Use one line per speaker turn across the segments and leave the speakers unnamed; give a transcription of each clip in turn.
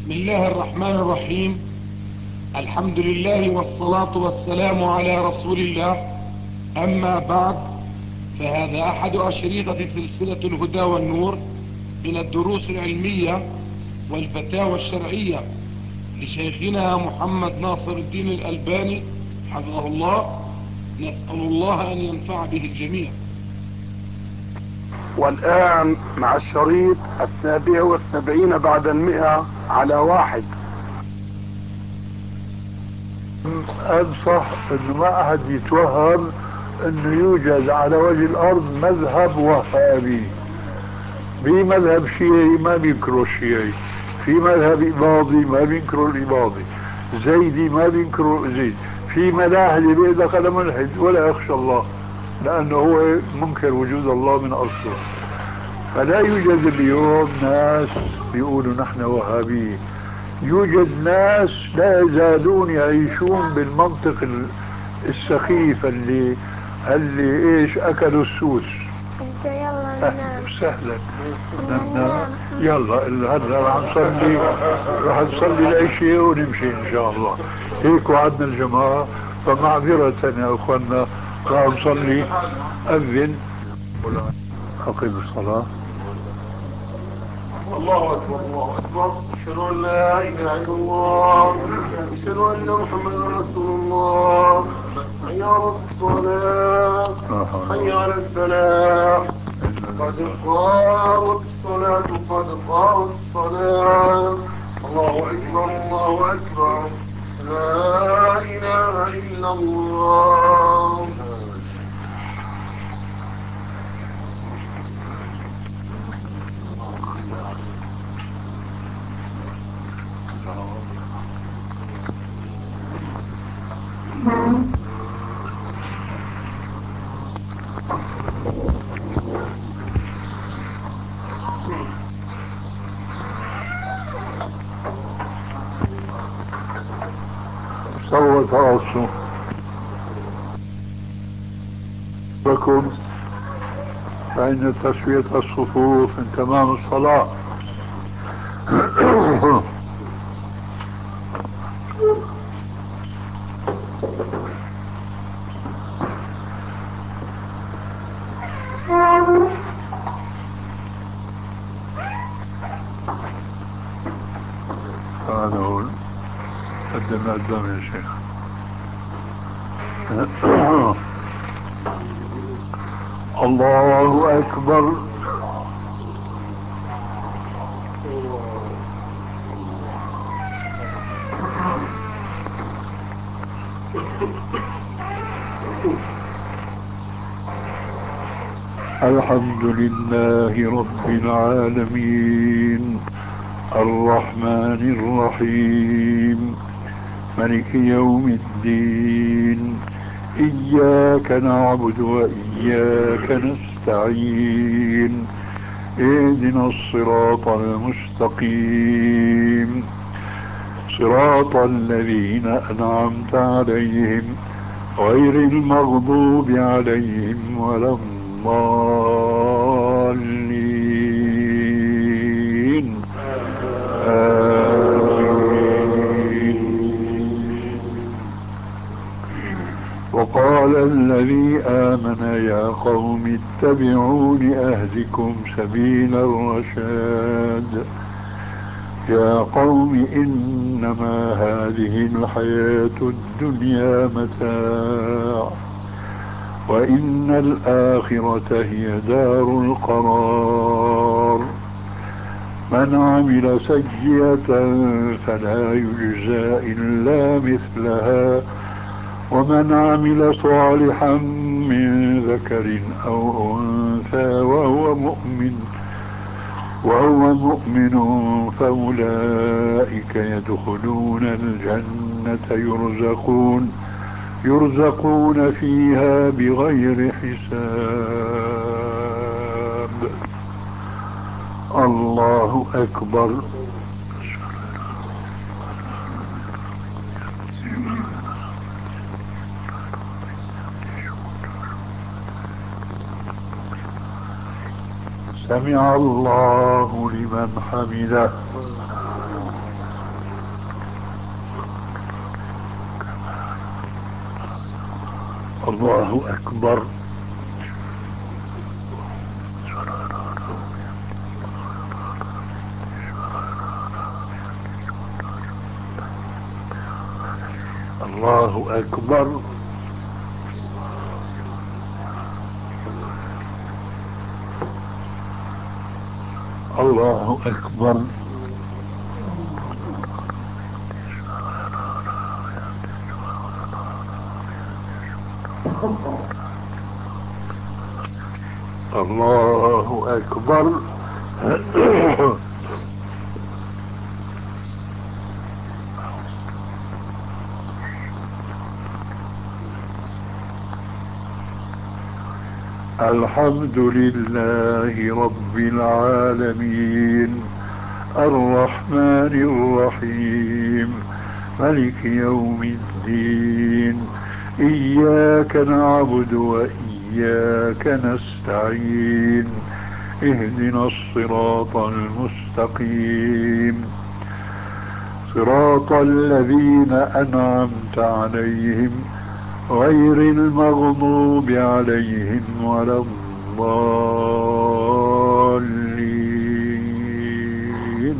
بسم الله الرحمن الرحيم. الحمد لله والصلاة والسلام على رسول الله. أما بعد، فهذا أحد أشريطة سلسلة الهدى والنور من الدروس العلمية والفتاوى الشرعية لشيخنا محمد ناصر الدين الألباني حفظه الله. نسأل الله أن ينفع به الجميع.
والآن مع الشريط 77 بعد 100 على 1.
أنصح أنه ما أحد يتوهم أنه يوجد على وجه الأرض مذهب وهابي. في مذهب شيعي ما بينكروا الشيعي، في مذهب إباضي ما بينكروا الإباضي، زيدي ما بينكروا زيد، في ملاحدة بيقول أنا ملحد ولا يخشى الله لأنه هو منكر وجود الله من أصله. فلا يوجد اليوم ناس بيقولوا نحن وهابيين، يوجد ناس لا يزالون يعيشون بالمنطق السخيف اللي ايش اكلوا السوس.
يلا ننام.
سهلا ننام. يلا هلا راح نصلي العشاء ونمشي ان شاء الله. هيك وعدنا الجماعة، فمعذرة يا اخواننا راح نصلي. اذن اقيم الصلاة.
الله أكبر الله أكبر. أشهد أن لا إله إلا الله، أشهد أن محمدا رسول الله. حي على الصلاة، حي على الفلاح، قد قامت الصلاة، قد قامت الصلاة. الله أكبر الله أكبر، لا إله إلا الله.
صوت راسه لكم، فإن تسوية الصفوف من تمام الصلاة. هذا هو قدم يا شيخ. الله أكبر. الحمد لله رب العالمين، الرحمن الرحيم، ملك يوم الدين، إياك نعبد وإياك نستعين، اهدنا الصراط المستقيم، صراط الذين أنعمت عليهم غير المغضوب عليهم ولا الضالين. وقال الذي آمن يا قوم اتبعون أهدكم سبيل الرشاد. يا قوم إنما هذه الحياة الدنيا متاع، وإن الآخرة هي دار القرار. من عمل سيئة فلا يجزى إلا مثلها، ومن عمل صالحا من ذكر أو أنثى وهو مؤمن فأولئك يدخلون الجنة يرزقون فيها بغير حساب. الله أكبر. سمع الله لمن حمده. الله أكبر. الله أكبر. الله أكبر. الله أكبر. الحمد لله رب العالمين الرحمن الرحيم ملك يوم الدين إياك نعبد وإياك نستعين اهدنا الصراط المستقيم صراط الذين أنعمت عليهم غير المغضوب عليهم ولا الضالين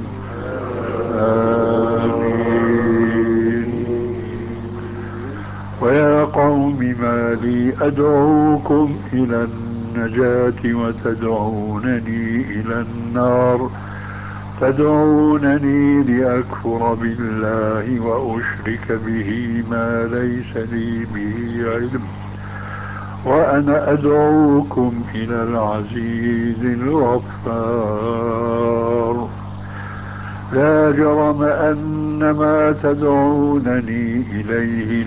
آمين. ويا قوم ما لي أدعوكم إلى النجاة وتدعونني إلى النار تدعونني لأكفر بالله وأشرك به ما ليس لي به علم وأنا أدعوكم إلى العزيز الغفار. لا جرم أن ما تدعونني إليه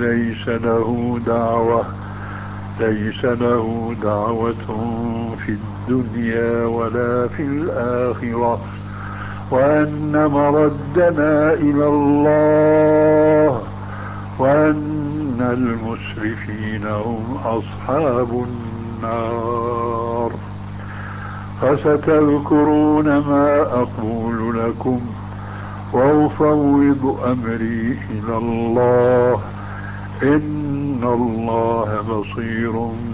ليس له دعوة في الدنيا ولا في الآخرة وأن مردنا إلى الله وأن المسرفين هم أصحاب النار. فستذكرون ما أقول لكم وأفوض أمري إلى الله إن الله بصير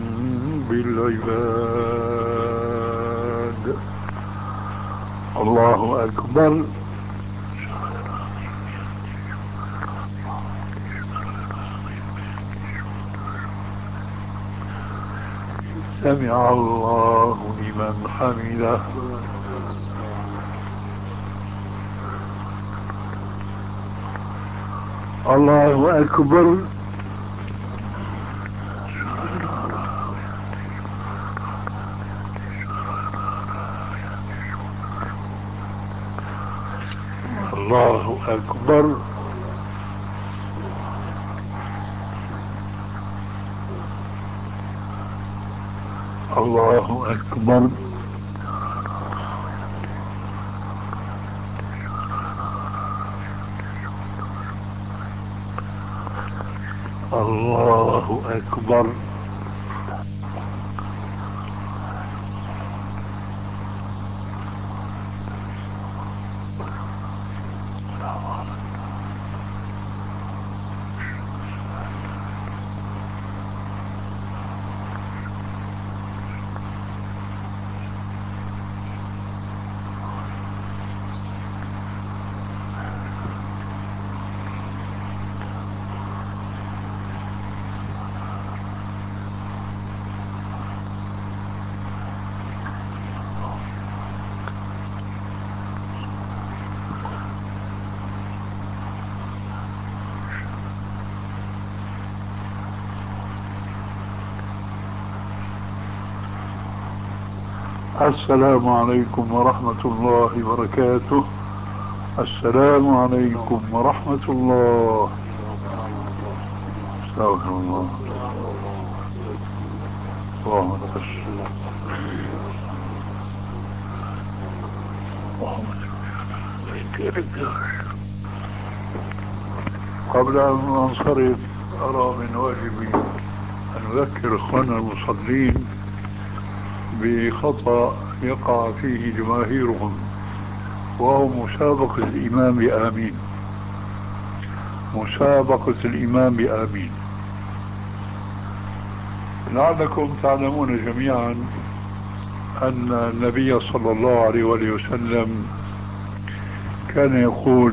بالعباد. الله أكبر. سمع الله لمن حمده. الله أكبر. الله أكبر. الله أكبر. الله أكبر. السلام عليكم ورحمة الله وبركاته. السلام عليكم ورحمة الله. استغفر الله. اللهم قبل أن أنصرف أرى من واجبي أن أذكر إخواننا المصلين بخطأ يقع فيه جماهيرهم وهو مسابقة الإمام بآمين. مسابقة الإمام بآمين. لعلكم تعلمون جميعا أن النبي صلى الله عليه وآله وسلم كان يقول: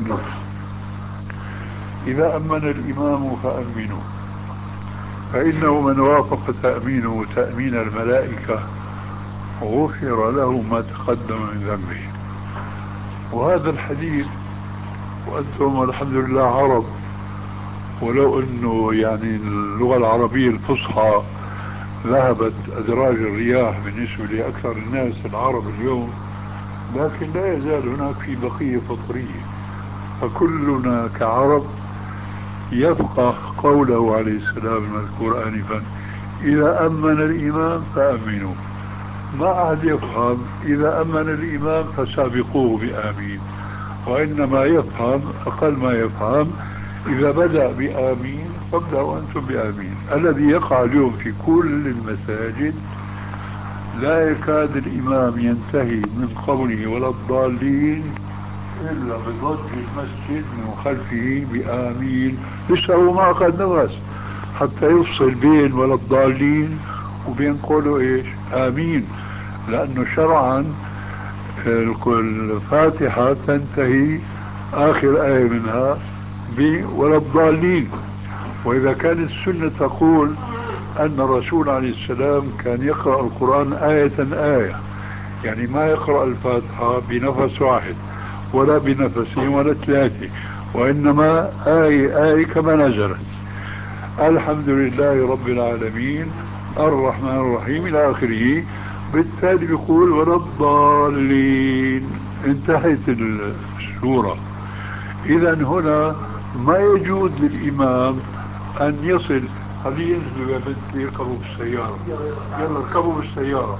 إذا أمن الإمام فأمنوا، فإنه من وافق تأمينه تأمين الملائكة غفر له ما تقدم من ذنبه. وهذا الحديث، وأنتم الحمد لله عرب، ولو أنه يعني اللغة العربية الفصحى ذهبت أدراج الرياح بالنسبة لأكثر الناس العرب اليوم، لكن لا يزال هناك في بقية فطرية، فكلنا كعرب يفقه قوله عليه السلام المذكور آنفا: إذا أمن الإمام فأمنوا. ما أحد يفهم إذا أمن الإمام فسابقوه بآمين، وإنما يفهم أقل ما يفهم إذا بدأ بآمين فابدأوا أنتم بآمين. الذي يقع اليوم في كل المساجد لا يكاد الإمام ينتهي من قوله ولا الضالين إلا بضج المسجد من خلفه بآمين. لسه هو ما أخذ نفس حتى يفصل بين ولا الضالين وبين قوله إيش آمين، لأنه شرعا الفاتحة تنتهي آخر آية منها ولا الضالين. وإذا كانت السنة تقول أن الرسول عليه السلام كان يقرأ القرآن آية آية، يعني ما يقرأ الفاتحة بنفس واحد ولا بنفسين ولا ثلاثة، وإنما آية آية كما نزلت: الحمد لله رب العالمين الرحمن الرحيم إلى آخره. بالتالي يقول ولا الضالين، انتهت السورة. إذا هنا ما يجوز للإمام أن يصل. خليه ينزلوا يا بنت يركبوا بالسيارة، يلا اركبوا بالسيارة.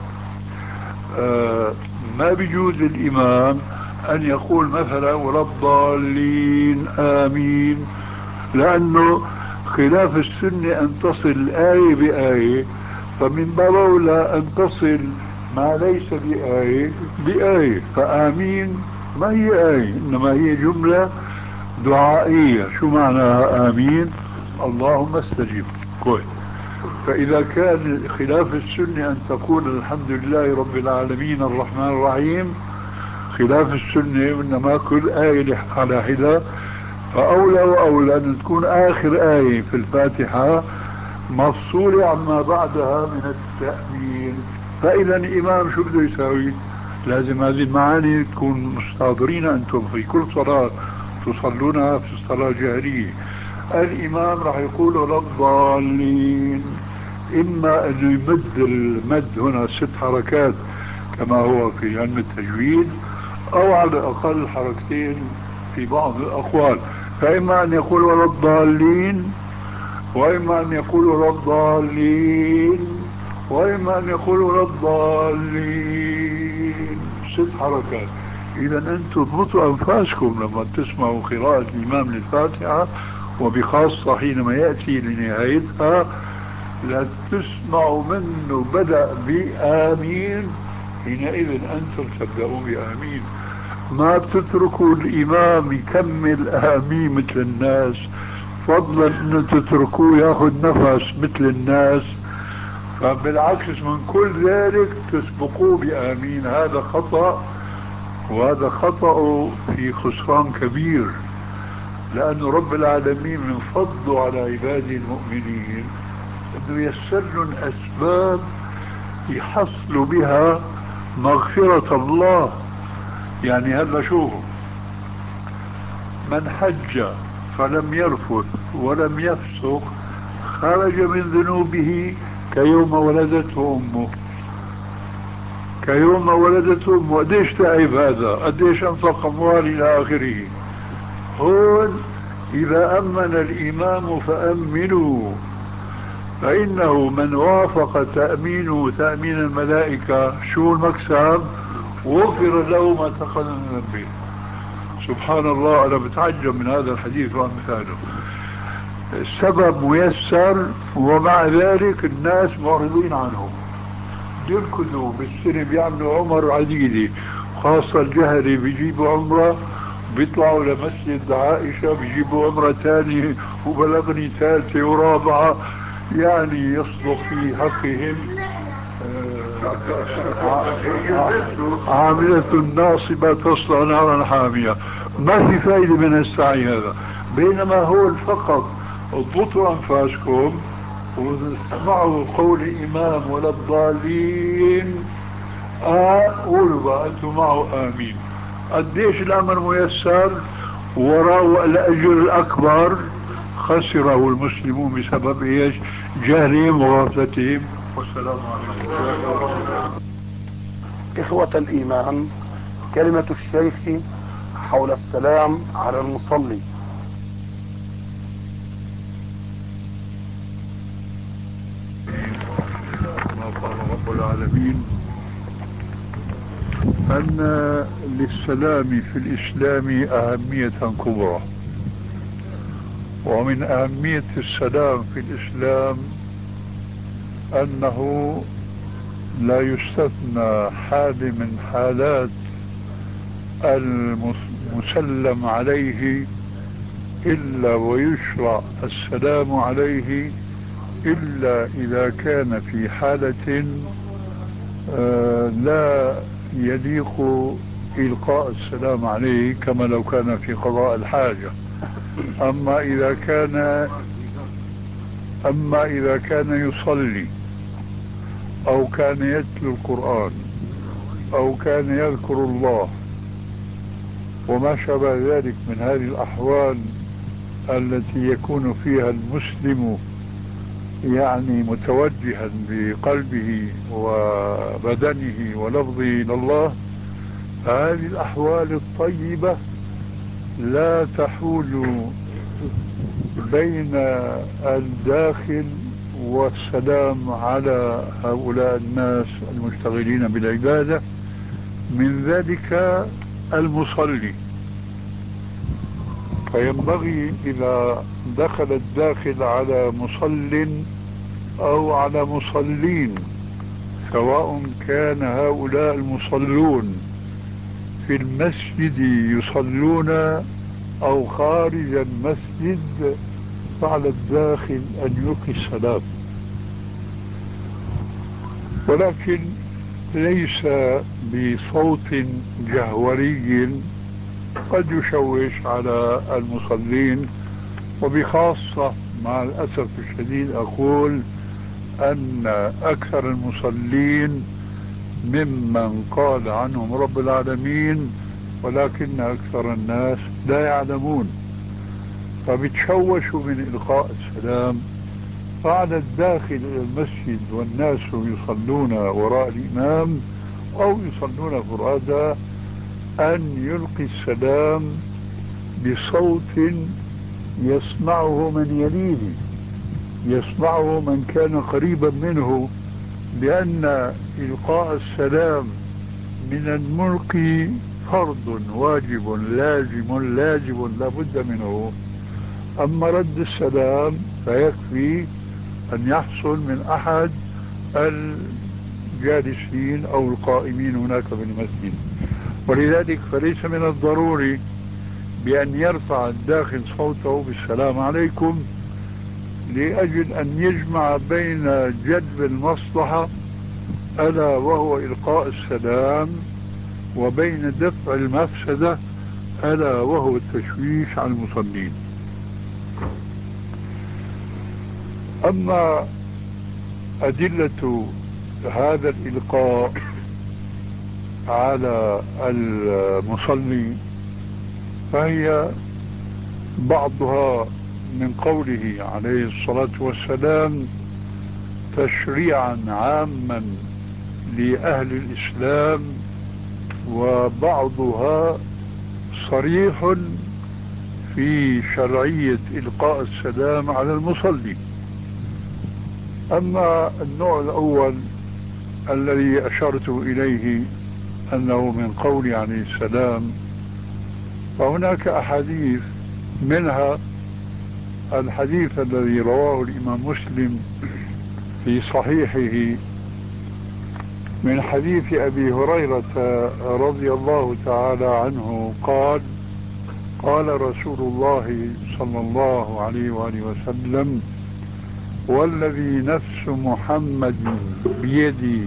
ما بيجوز للإمام أن يقول مثلا ولا الضالين آمين، لأنه خلاف السنة أن تصل آية بآية، فمن باب أولى أن تصل ما ليس بآية بآية. فآمين ما هي آية، إنما هي جملة دعائية. شو معناها آمين؟ اللهم استجب. كويس. فإذا كان خلاف السنة أن تقول الحمد لله رب العالمين الرحمن الرحيم، خلاف السنة إنما كل آية على حدة، فأولى وأولى أن تكون آخر آية في الفاتحة مفصولة عما بعدها من التأمين. فإذا الإمام شو بده يساوي؟ لازم هذه المعاني تكون مستحضرين أنتم في كل صلاة تصلونها في الصلاة الجهرية. الإمام راح يقول ولا الضالين، إما أنه يمد المد هنا 6 حركات كما هو في علم التجويد، أو على الأقل حركتين في بعض الأقوال. فإما أن يقول ولا الضالين، وإما أن يقول ولا الضالين، وإما أن يقول ولا الضالين، 6 حركات. إذا أنتم اضبطوا أنفاسكم لما تسمعوا قراءة الإمام للفاتحة، وبخاصة حينما يأتي لنهايتها لا تسمعوا منه بدأ بآمين، حينئذ أنتم تبدأوا بآمين. ما بتتركوا الإمام يكمل آمين مثل الناس، فضلا أنه تتركوه ياخذ نفس مثل الناس، فبالعكس من كل ذلك تسبقوه بآمين. هذا خطأ، وهذا خطأ في خسران كبير، لأن رب العالمين من فضله على عباده المؤمنين أنه يسر لهم أسباب يحصلوا بها مغفرة الله. يعني هذا شوفوا، من حج فلم يرفث ولم يفسق خرج من ذنوبه كيوم ولدته أمه. كيوم ولدته أمه، قديش تعب هذا، قديش أنفق أموال إلى آخره. هون إذا أمن الإمام فأمنوا، فإنه من وافق تأمينه تأمين الملائكة شو المكسب؟ غفر له ما تقدم من ذنبه. سبحان الله، أنا بتعجب من هذا الحديث وأمثاله. السبب ميسر ومع ذلك الناس معرضين عنه، يركضوا بالسنة بيعملوا عمر عديدة، خاصة الجهري بيجيبوا عمرة بيطلعوا لمسجد عائشة بيجيبوا عمرة ثانية وبلغني ثالثة ورابعة، يعني يصدق في حقهم عاملة ناصبة تصلى نارا حامية. ما في فائدة من السعي هذا، بينما هو فقط اضبطوا أنفاسكم واسمعوا قول الإمام ولا الضالين، قولوا بقى أنتم معه آمين. قديش الأمر ميسر، وراء الأجر الأكبر خسره المسلمون بسبب إيش؟ جهلهم وغفلتهم. والسلام عليكم.
إخوة الإيمان، كلمة الشيخ حول السلام على المصلي.
ما قال رب العالمين أن للسلام في الإسلام أهمية كبرى، ومن أهمية السلام في الإسلام أنه لا يستثنى حال من حالات المسلم عليه إلا ويشرع السلام عليه، إلا إذا كان في حالة لا يليق إلقاء السلام عليه، كما لو كان في قضاء الحاجة. أما إذا كان يصلي أو كان يتلو القرآن أو كان يذكر الله وما شابه ذلك من هذه الأحوال التي يكون فيها المسلم يعني متوجها بقلبه وبدنه ولفظه إلى الله، هذه الأحوال الطيبة لا تحول بين الداخل والسلام على هؤلاء الناس المشتغلين بالعبادة، من ذلك المصلي. فينبغي إذا دخل الداخل على مصل أو على مصلين، سواء كان هؤلاء المصلون في المسجد يصلون أو خارج المسجد، فعلى الداخل أن يلقي السلام، ولكن ليس بصوت جهوري قد يشوش على المصلين. وبخاصة مع الأسف الشديد أقول أن أكثر المصلين ممن قال عنهم رب العالمين ولكن أكثر الناس لا يعلمون، فبتشوشوا من إلقاء السلام. فعلى الداخل إلى المسجد والناس يصلون وراء الإمام أو يصلون فرادى أن يلقي السلام بصوت يسمعه من يليه، يسمعه من كان قريبا منه، لأن إلقاء السلام من الملقي فرض واجب لازم لا بد منه. أما رد السلام فيكفي أن يحصل من أحد الجالسين أو القائمين هناك في المسجد. ولذلك فليس من الضروري بأن يرفع الداخل صوته بالسلام عليكم لأجل أن يجمع بين جلب المصلحة ألا وهو إلقاء السلام وبين دفع المفسدة ألا وهو التشويش على المصلين. أما أدلة هذا الإلقاء على المصلي فهي بعضها من قوله عليه الصلاة والسلام تشريعا عاما لأهل الإسلام، وبعضها صريح في شرعية إلقاء السلام على المصلي. أما النوع الأول الذي أشرت إليه أنه من قول عليه السلام، فهناك أحاديث، منها الحديث الذي رواه الإمام مسلم في صحيحه من حديث أبي هريرة رضي الله تعالى عنه قال: قال رسول الله صلى الله عليه وآله وسلم: والذي نفس محمد بيدي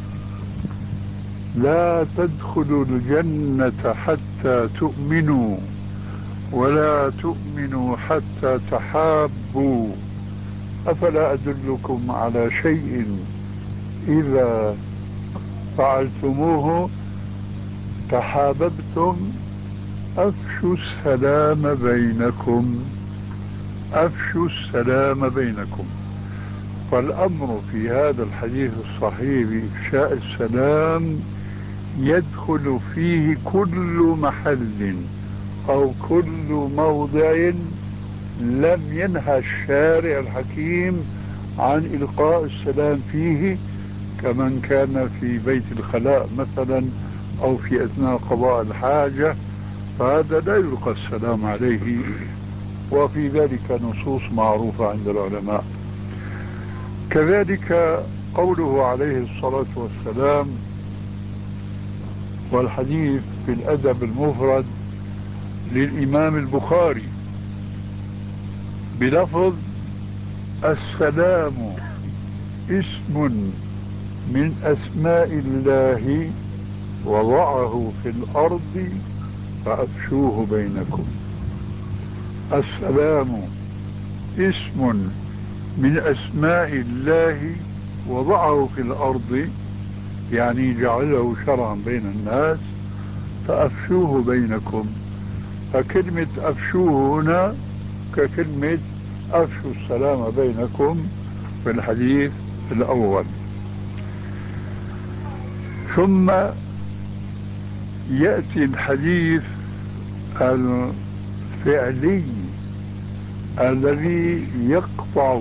لا تدخلوا الجنة حتى تؤمنوا ولا تؤمنوا حتى تحابوا أفلا أدلكم على شيء إذا فعلتموه تحاببتم أفشوا السلام بينكم أفشوا السلام بينكم. فالأمر في هذا الحديث الصحيح بإفشاء السلام يدخل فيه كل محل أو كل موضع لم ينهى الشارع الحكيم عن إلقاء السلام فيه، كمن كان في بيت الخلاء مثلا أو في أثناء قضاء الحاجة، فهذا لا يلقى السلام عليه، وفي ذلك نصوص معروفة عند العلماء. كذلك قوله عليه الصلاة والسلام، والحديث في الأدب المفرد للإمام البخاري بلفظ السلام اسم من أسماء الله وضعه في الأرض فأفشوه بينكم. السلام اسم من أسماء الله وضعه في الأرض، يعني جعله شرعا بين الناس، فأفشوه بينكم. فكلمة أفشوه هنا ككلمة أفشوا السلام بينكم في الحديث الأول. ثم يأتي الحديث الفعلي الذي يقطع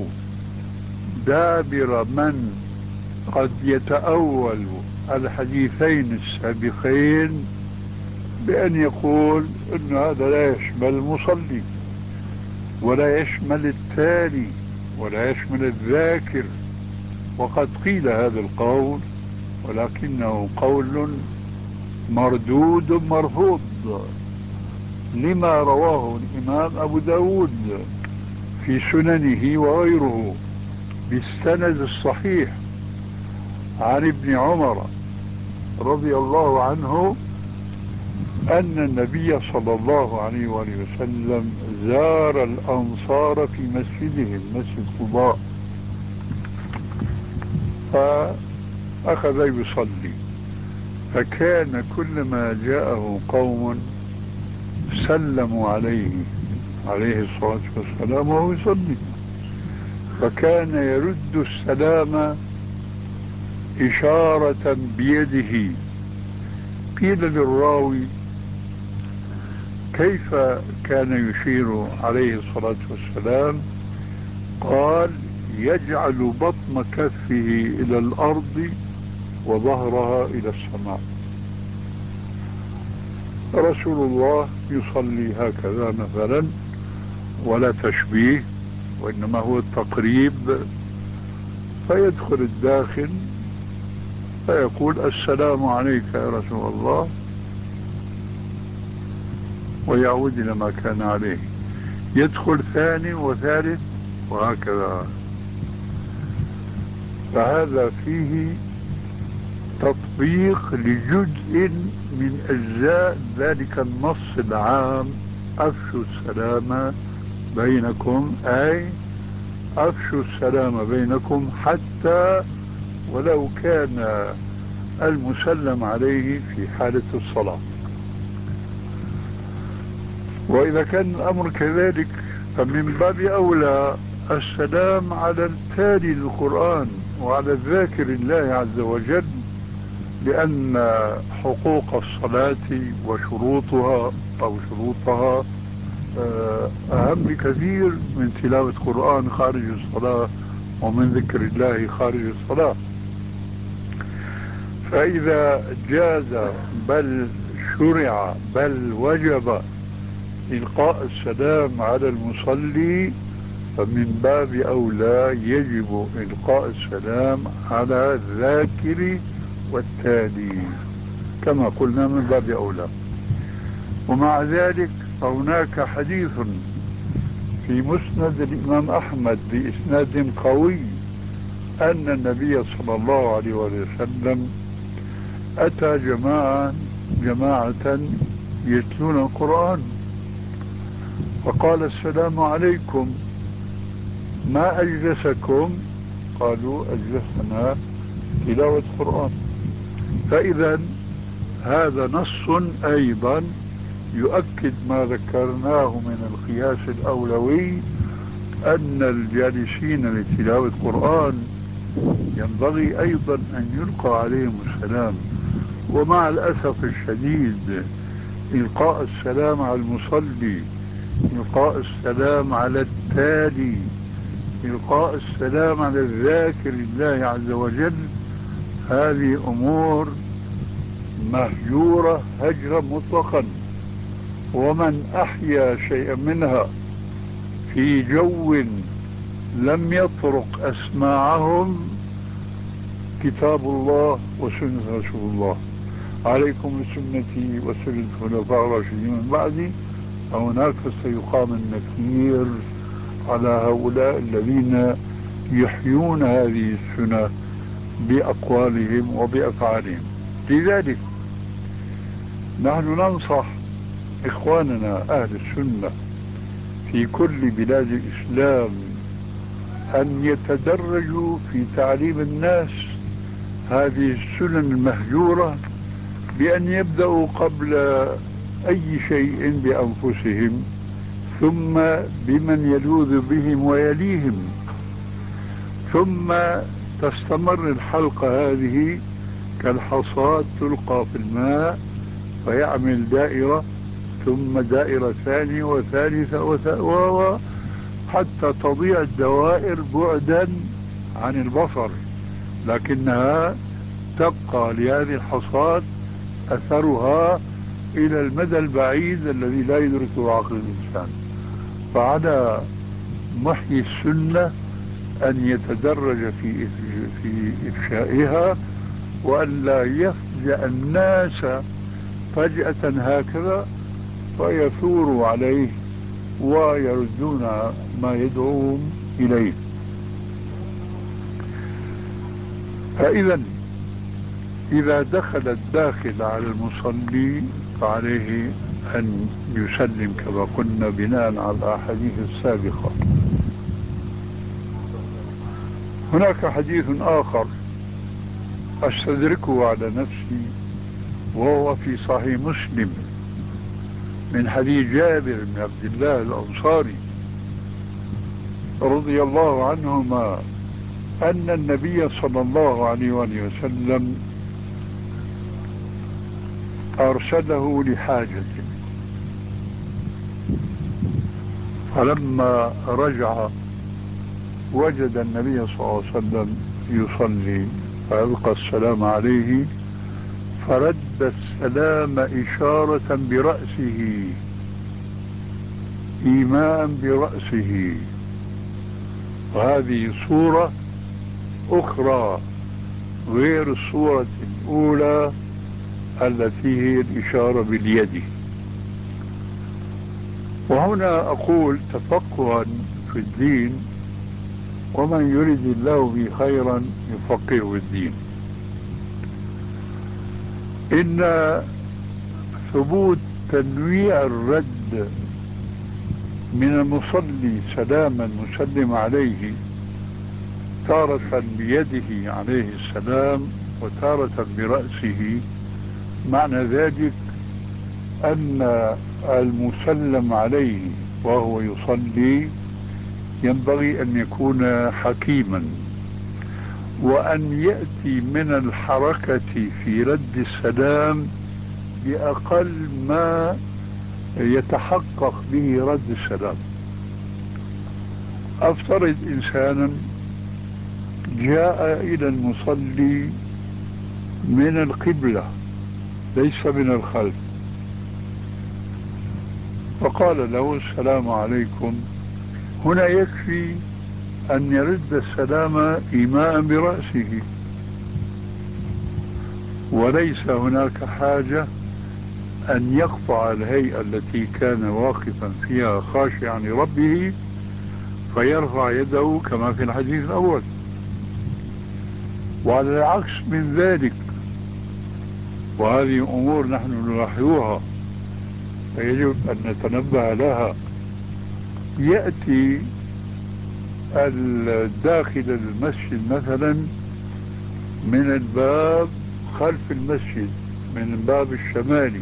دابر من قد يتأول الحديثين السابقين بأن يقول أن هذا لا يشمل المصلي ولا يشمل التالي ولا يشمل الذاكر. وقد قيل هذا القول، ولكنه قول مردود مرفوض لما رواه الإمام أبو داود في سننه وغيره بالسند الصحيح عن ابن عمر رضي الله عنه أن النبي صلى الله عليه وآله وسلم زار الأنصار في مسجدهم مسجد قباء، فأخذ يصلي، فكان كلما جاءه قوم سلموا عليه الصلاة والسلام وهو يصلي، فكان يرد السلام إشارة بيده. قيل للراوي كيف كان يشير عليه الصلاة والسلام؟ قال يجعل بطن كفه إلى الأرض وظهرها إلى السماء. رسول الله يصلي هكذا مثلا، ولا تشبيه وإنما هو التقريب، فيدخل الداخل فيقول السلام عليك يا رسول الله ويعود إلى ما كان عليه، يدخل ثاني وثالث وهكذا. فهذا فيه تطبيق لجزء من أجزاء ذلك النص العام أفشوا السلام بينكم، أي أفشوا السلام بينكم حتى ولو كان المسلم عليه في حالة الصلاة. وإذا كان الأمر كذلك فمن باب أولى السلام على التالي للقرآن وعلى الذاكر الله عز وجل، لأن حقوق الصلاة وشروطها أو شروطها أهم بكثير من تلاوة قرآن خارج الصلاة ومن ذكر الله خارج الصلاة. فإذا جاز بل شرع بل وجب إلقاء السلام على المصلي، فمن باب أولى يجب إلقاء السلام على الذاكر والتالي كما قلنا من باب أولى. ومع ذلك فهناك حديث في مسند الإمام أحمد بإسناد قوي أن النبي صلى الله عليه وسلم أتى جماعة يتلون القرآن، فقال السلام عليكم، ما أجلسكم؟ قالوا أجلسنا تلاوة قرآن. فإذا هذا نص أيضا يؤكد ما ذكرناه من القياس الأولوي، أن الجالسين لتلاوة القرآن ينبغي أيضا أن يلقى عليهم السلام. ومع الأسف الشديد إلقاء السلام على المصلي، إلقاء السلام على التالي، إلقاء السلام على الذاكر الله عز وجل، هذه أمور مهجورة هجرا مطلقا. ومن أحيا شيئا منها في جو لم يطرق أسماعهم كتاب الله وسنة رسول الله، عليكم بسنتي وسنة الخلفاء الراشدين من بعدي، هناك سيقام النكير على هؤلاء الذين يحيون هذه السنة بأقوالهم وبأفعالهم. لذلك نحن ننصح إخواننا أهل السنة في كل بلاد الإسلام أن يتدرجوا في تعليم الناس هذه السنن المهجورة، بأن يبدأوا قبل أي شيء بأنفسهم، ثم بمن يلوذ بهم ويليهم، ثم تستمر الحلقة هذه كالحصاد تلقى في الماء ويعمل دائرة، ثم دائرة ثانية وثالثة حتى تضيع الدوائر بعدا عن البصر، لكنها تبقى لهذه الحصاد أثرها إلى المدى البعيد الذي لا يدركه عقل الإنسان. فعلى محيي السنة أن يتدرج في إفشائها، وأن لا يفجأ الناس فجأة هكذا فيثوروا عليه ويردون ما يدعوهم إليه. فإذا إذا دخل الداخل على المصلي فعليه أن يسلم كما قلنا بناء على الأحاديث السابقة. هناك حديث آخر أستدركه على نفسي وهو في صحيح مسلم من حديث جابر بن عبد الله الأنصاري رضي الله عنهما أن النبي صلى الله عليه وسلم أرسله لحاجة، فلما رجع وجد النبي صلى الله عليه وسلم يصلي، فألقى السلام عليه، فرد السلام إشارة برأسه، إيماء برأسه. وهذه صورة أخرى غير الصورة الأولى التي هي الإشارة باليد. وهنا أقول تفقها في الدين، ومن يريد الله به خيرا يفقهه في الدين. إن ثبوت تنويع الرد من المصلي سلاما مسلم عليه، تارة بيده عليه السلام وتارة برأسه، معنى ذلك أن المسلم عليه وهو يصلي ينبغي أن يكون حكيما، وأن يأتي من الحركة في رد السلام بأقل ما يتحقق به رد السلام. أفترض إنسانا جاء إلى المصلي من القبلة ليس من الخلف، فقال له السلام عليكم، هنا يكفي أن يرد السلام إيماء برأسه، وليس هناك حاجة أن يقطع الهيئة التي كان واقفا فيها خاشعا لربه فيرفع يده كما في الحديث الأول. وعلى العكس من ذلك، وهذه أمور نحن نلاحظها فيجب أن نتنبه لها، يأتي الداخل المسجد مثلا من الباب خلف المسجد من الباب الشمالي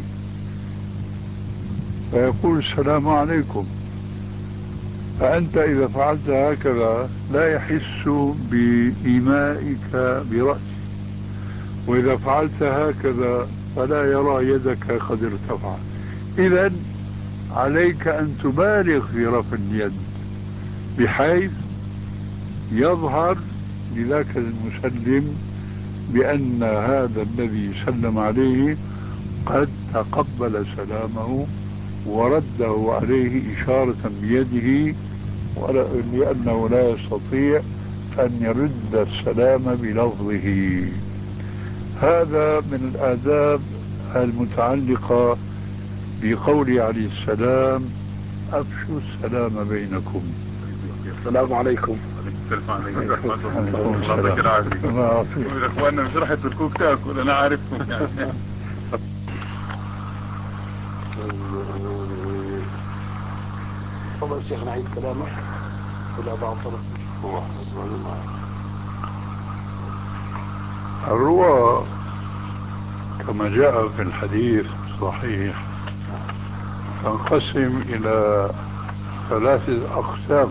فيقول السلام عليكم، فأنت إذا فعلت هكذا لا يحس بإيمائك برأسك، وإذا فعلت هكذا فلا يرى يدك قد ارتفعت. إذن عليك أن تبالغ في رفع اليد بحيث يظهر لذاك المسلم بأن هذا الذي سلم عليه قد تقبل سلامه ورده عليه إشارة بيده، لأنه لا يستطيع أن يرد السلام بلفظه. هذا من الآداب المتعلقة بقوله عليه السلام: أفشوا السلام بينكم.
السلام عليكم.
السلام عليكم ورحمة الله. الله يعطيك العافية.
الله يعافيك.
إخواننا مش راح يتركوك تاكل، أنا عارفهم يعني.
تفضل شيخ نعيد كلامك ولا بعض
الرؤى كما جاء في الحديث الصحيح تنقسم إلى 3 أقسام.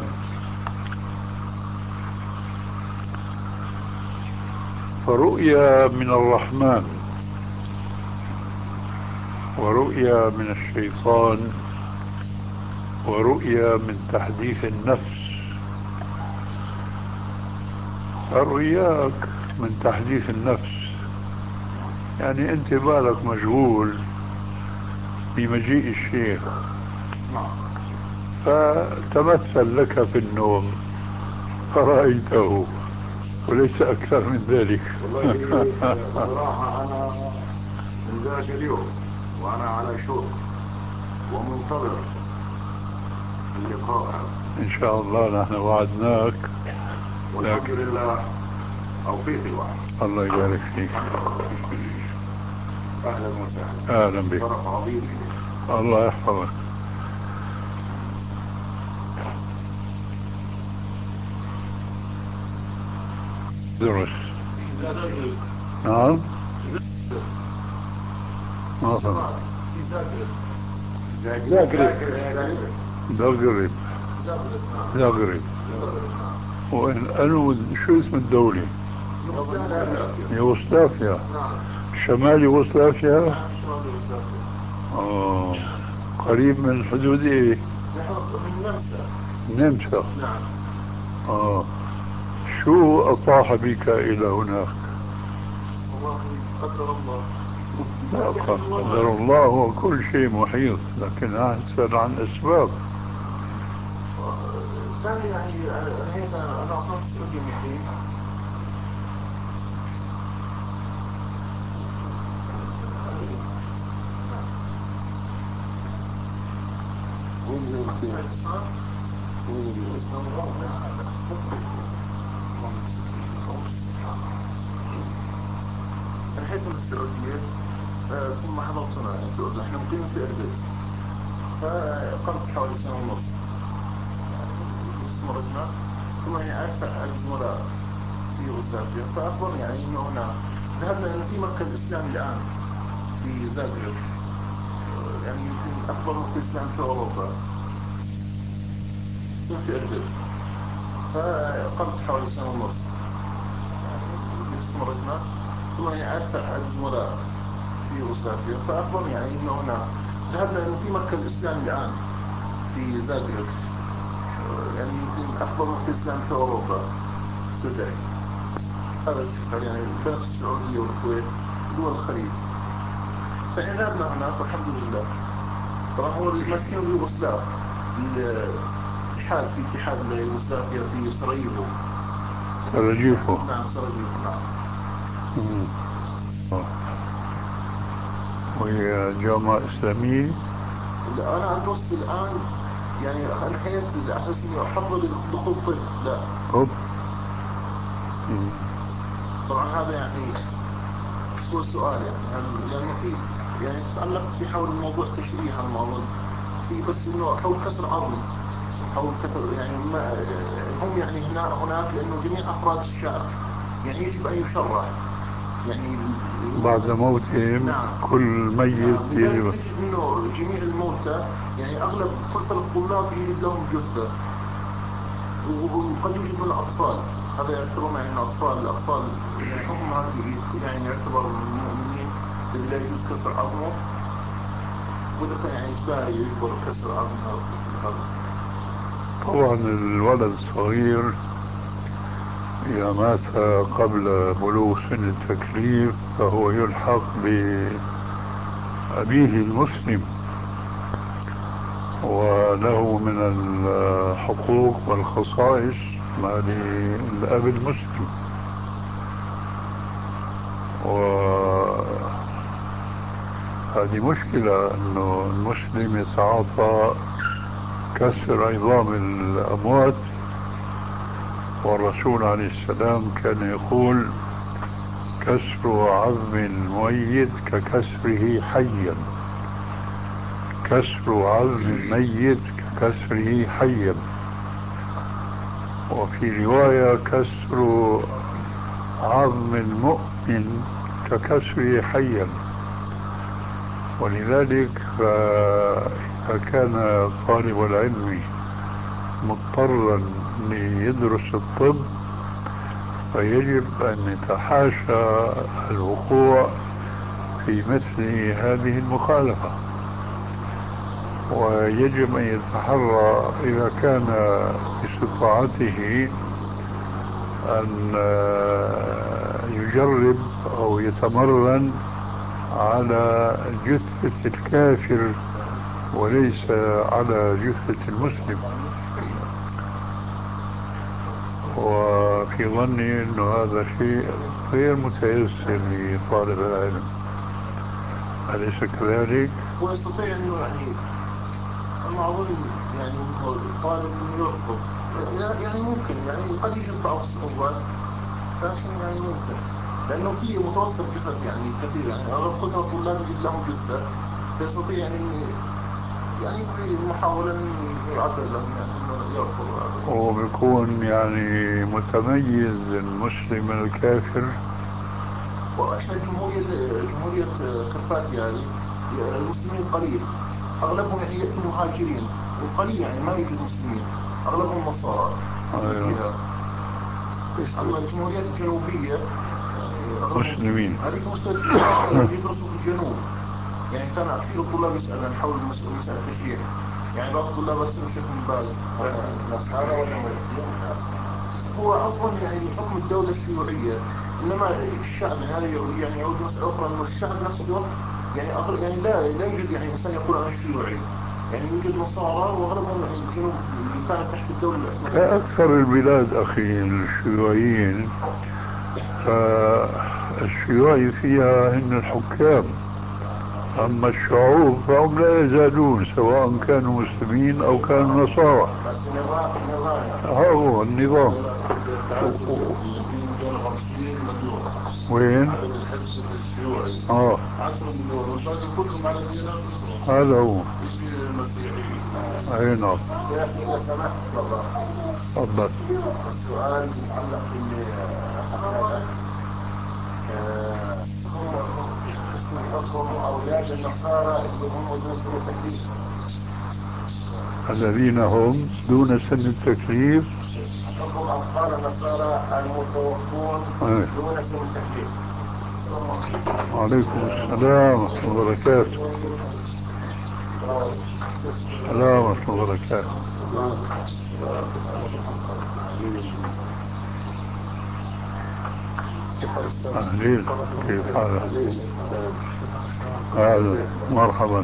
فرؤيا من الرحمن، ورؤيا من الشيطان، ورؤيا من تحديث النفس. الرؤياك من تحديث النفس يعني أنت بالك مشغول بمجيء الشيخ فتمثل لك في النوم فرأيته، وليس أكثر من ذلك.
والله صراحة أنا من ذاك اليوم وأنا على شوق ومنتظر اللقاء
إن شاء الله نحن وعدناك،
والحمد لله أوفيت الوعد.
الله يبارك فيك.
أهلا وسهلا.
أهلا بك.
شرف عظيم.
الله يحفظك. درس. نعم. ما فهم. زاغرب. وإن قالوا شو اسم الدولة؟ يوغوسلافيا. شمال يوغوسلافيا. قريب من حدود ايه؟
من
النمسا.
نعم.
شو أطاح بك إلى هناك؟
والله قدر الله.
لا قدر الله، هو كل شيء محيط، لكن أسأل عن أسباب.
ثاني يعني أنا أصلا سعودي مقيم. انحيت من السعودية ثم حضرتنا في الأردن. احنا مقيمين في إربد، فقمت حوالي سنة ونص استمرتنا. ثم يعني عرفت الزملاء في يوغوسلافيا فأخبرني يعني إنه هنا ذهبنا إنه في مركز إسلامي الآن في زاغرب، يعني يمكن أكبر مركز إسلامي في أوروبا في إربد. فقمت حوالي سنة ونص استمرتنا. ثم يعني عرفت الزملاء في يوغوسلافيا فأخبرني يعني إنه هنا ذهبنا إنه في مركز إسلامي الآن في زاغرب، يعني يمكن أكبر مركز إسلامي في أوروبا افتتح. هذا الشكل يعني بين السعودية والكويت ودول الخليج. فإحنا ذهبنا هناك والحمد لله. طبعا هو المسكين اليوغوسلاف الاتحاد، في اتحاد يوغوسلافيا في سراييفو. نعم سراييفو. نعم.
وهي جامعة إسلامية.
أنا أدرس الآن يعني أنحيت على أساس إني أحضر دخول طب، لا.
طب
طبعا هذا يعني هو سؤال، يعني لأنه في يعني تتعلق في حول الموضوع تشريح الموضوع في، بس إنه حول كسر عظم، حول كسر يعني ما هم يعني هناك لأنه جميع أفراد الشعب يعني يجب أن يشرح يعني
بعد موتهم.
نعم.
كل ميت
لذلك تجد إنه جميع الموتى يعني أغلب كل الطلاب يوجد لهم جثة، وقد يوجد من الأطفال، هذا يعتبر يعني الأطفال يعني حكم هذا يعني يعتبر من المؤمنين الذي لا يجوز كسر عظمه، وإذا كان يعني إجباري يجبر كسر عظمه هذا.
طبعا الولد الصغير إذا مات قبل بلوغ سن التكليف فهو يلحق بأبيه المسلم، وله من الحقوق والخصائص ما للأب المسلم. وهذه مشكلة أنه المسلم يتعاطى كسر عظام الأموات، والرسول عليه السلام كان يقول كسر عظم الميت ككسره حيا، كسر عظم الميت ككسره حيا. وفي رواية كسر عظم المؤمن ككسره حيا. ولذلك فإذا كان طالب العلم مضطرا ليدرس الطب فيجب أن يتحاشى الوقوع في مثل هذه المخالفة، ويجب أن يتحرى إذا كان باستطاعته أن يجرب أو يتمرن على جثة الكافر وليس على جثة المسلم. وفي ظني أنه هذا شيء غير متيسر لطالب العلم، أليس كذلك؟
ويستطيع أنه يعني أنا أظن يعني أنه الطالب أنه يرفض، يعني ممكن يعني قد يوجد بعض الصعوبات، لكن يعني ممكن لأنه في متوفر جثث يعني كثير، يعني أغلب كثرة الطلاب يجد لهم جثة، فيستطيع يعني محاولة يعدل لهم يعني أنه يرفض.
وبيكون يعني متميز المسلم من الكافر.
وإحنا جمهورية كرباتيا هذه المسلمين قليل، أغلبهم يعني يأتوا مهاجرين، وقليل يعني ما يوجد مسلمين، أغلبهم نصارى فيها. أما الجمهوريات الجنوبية يعني أغلبهم
مسلمين.
هذيك مشكلة يدرسوا في الجنوب، يعني كان كثير الطلاب يسألون حول مسألة التشريع، يعني بعض الطلاب أرسلوا الشيخ بن باز. نصارى ولا ملحدين؟ هو أصلا يعني حكم الدولة الشيوعية، إنما الشعب هذا يعني يعود مسألة أخرى، إنه الشعب نفسه يعني لا يوجد يعني إنسان يقول أنا شيوعي، يعني يوجد نصارى وأغلبهم يعني الجنوب اللي كانت تحت الدولة العثمانية.
كأكثر البلاد أخي الشيوعيين، فالشيوعي فيها هن الحكام، أما الشعوب فهم لا يزالون سواء كانوا مسلمين أو كانوا نصارى.
بس نظام
هو النظام. وين؟
عدد الحزب الشيوعي 10 مليون، والباقي كلهم على ديانات أخرى.
هذا هو.
يجي مسيحي.
أي نعم.
إذا سمحت والله.
تفضل.
السؤال يتعلق بحكم أولاد النصارى اللي هم دون سن التكليف.
الذين هم دون سن التكليف.
حكم أطفال النصارى المتوفون دون سن التكليف.
وعليكم السلام ورحمة الله وبركاته. السلام ورحمة الله وبركاته. أهلين، كيف حالك؟ أهلا مرحبا.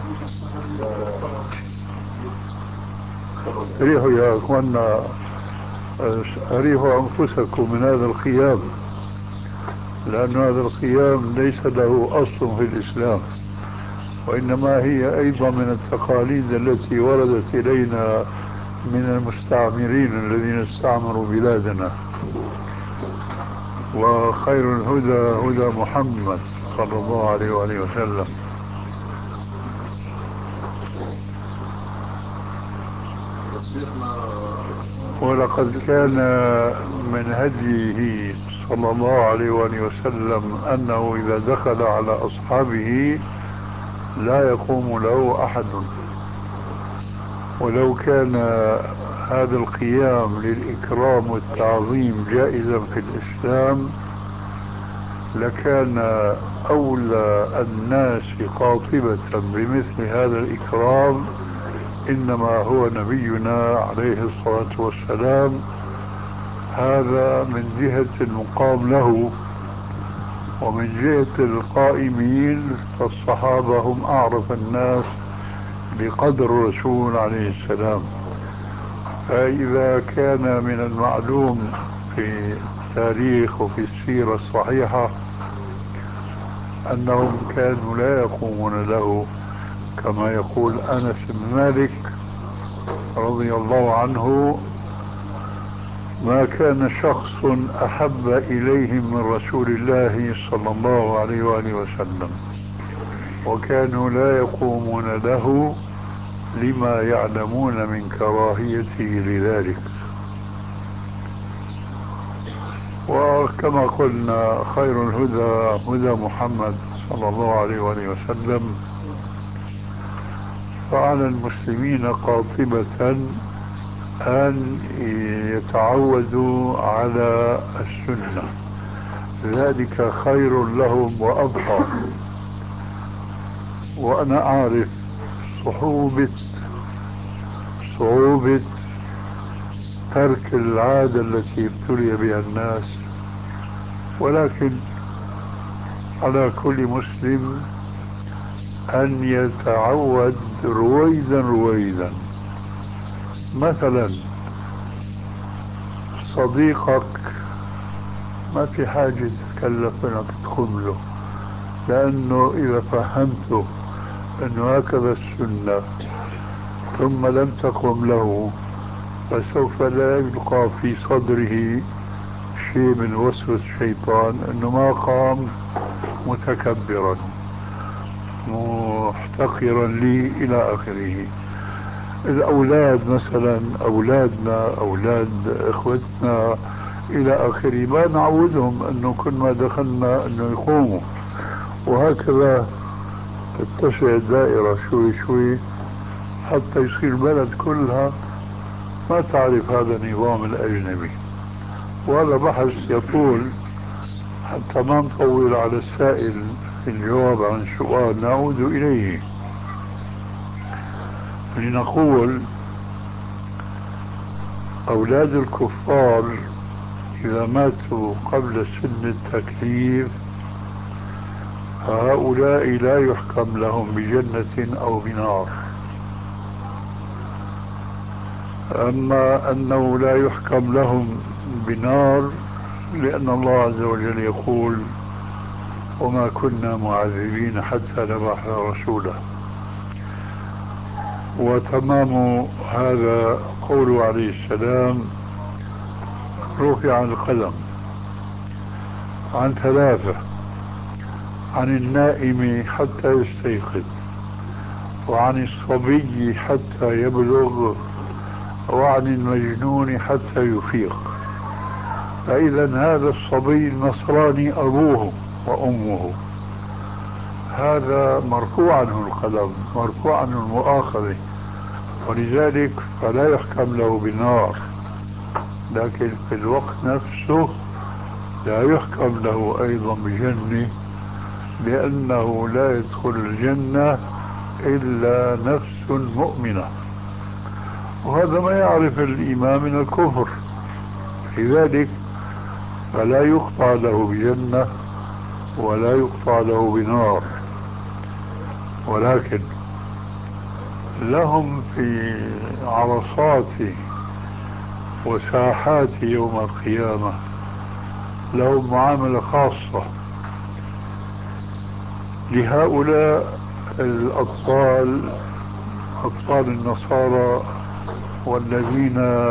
ريحوا يا أخوانا، أريحوا أنفسكم من هذا الخيام، لأن هذا الخيام ليس له أصل في الإسلام، وإنما هي أيضا من التقاليد التي وردت إلينا من المستعمرين الذين استعمروا بلادنا. وخير الهدى هدى محمد صلى الله عليه وآله وسلم. ولقد كان من هديه صلى الله عليه وآله وسلم أنه إذا دخل على أصحابه لا يقوم له أحد. ولو كان هذا القيام للإكرام والتعظيم جائزا في الإسلام لكان أولى الناس قاطبة بمثل هذا الإكرام إنما هو نبينا عليه الصلاة والسلام. هذا من جهة المقام له، ومن جهة القائمين فالصحابة هم أعرف الناس بقدر الرسول عليه السلام. فإذا كان من المعلوم في التاريخ وفي السيرة الصحيحة أنهم كانوا لا يقومون له، كما يقول أنس بن مالك رضي الله عنه: ما كان شخص أحب إليهم من رسول الله صلى الله عليه وآله وسلم، وكانوا لا يقومون له لما يعلمون من كراهيته لذلك. وكما قلنا خير الهدى هدى محمد صلى الله عليه وآله وسلم. فعلى المسلمين قاطبة أن يتعودوا على السنة، ذلك خير لهم وأبقى. وأنا أعرف صعوبة ترك العادة التي ابتلي بها الناس، ولكن على كل مسلم أن يتعود رويدا رويدا. مثلا صديقك ما في حاجة تتكلف انك تقوم له، لأنه إذا فهمته أنه هكذا السنة ثم لم تقم له فسوف لا يبقى في صدره شيء من وسوسة الشيطان أنه ما قام متكبرا محتقرا لي إلى آخره. الأولاد مثلا، أولادنا، أولاد إخوتنا إلى آخره، ما نعودهم أنه كل ما دخلنا أنه يقوموا، وهكذا تتسع الدائرة شوي شوي حتى يصير البلد كلها ما تعرف هذا النظام الأجنبي. وهذا بحث يطول حتى ما نطول على السائل في الجواب عن السؤال. نعود إليه لنقول أولاد الكفار إذا ماتوا قبل سن التكليف فهؤلاء لا يحكم لهم بجنة أو بنار. أما أنه لا يحكم لهم بنار لأن الله عز وجل يقول: وما كنا معذبين حتى نبعث رسولا. وتمام هذا قوله عليه السلام: رفع القلم عن ثلاثة: عن النائم حتى يستيقظ، وعن الصبي حتى يبلغ، وعن المجنون حتى يفيق. فإذا هذا الصبي النصراني أبوه وأمه، هذا مرفوع عنه القلم، مرفوع عنه المؤاخذة، ولذلك فلا يحكم له بالنار. لكن في الوقت نفسه لا يحكم له أيضا بجنة، لأنه لا يدخل الجنة إلا نفس مؤمنة، وهذا ما يعرف الإيمان من الكفر. لذلك فلا يقطع له بجنة ولا يقطع له بنار. ولكن لهم في عرصات وساحات يوم القيامة لهم معاملة خاصة. لهؤلاء الأطفال، أطفال النصارى والذين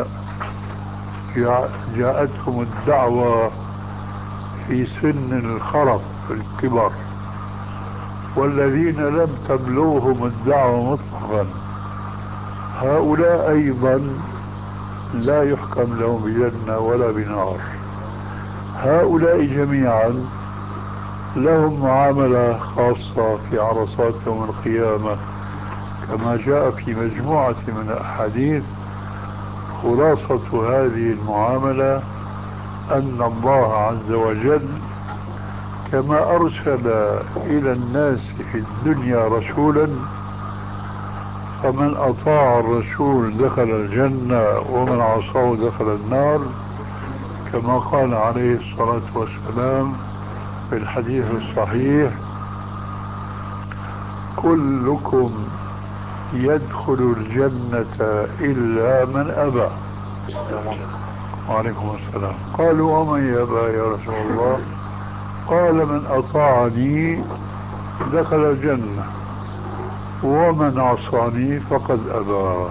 جاءتهم الدعوة في سن الخرف الكبر، والذين لم تبلغهم الدعوة مطلقا، هؤلاء أيضا لا يحكم لهم بجنة ولا بنار. هؤلاء جميعا لهم معاملة خاصة في عرصات يوم القيامة، كما جاء في مجموعة من الأحاديث. خلاصة هذه المعاملة أن الله عز وجل كما أرسل إلى الناس في الدنيا رسولا، فمن أطاع الرسول دخل الجنة ومن عصاه دخل النار، كما قال عليه الصلاة والسلام في الحديث الصحيح: كلكم يدخل الجنة إلا من أبى. وعليكم السلام. قالوا: ومن يأبى يا رسول الله؟ قال: من أطاعني دخل الجنة ومن عصاني فقد أبى.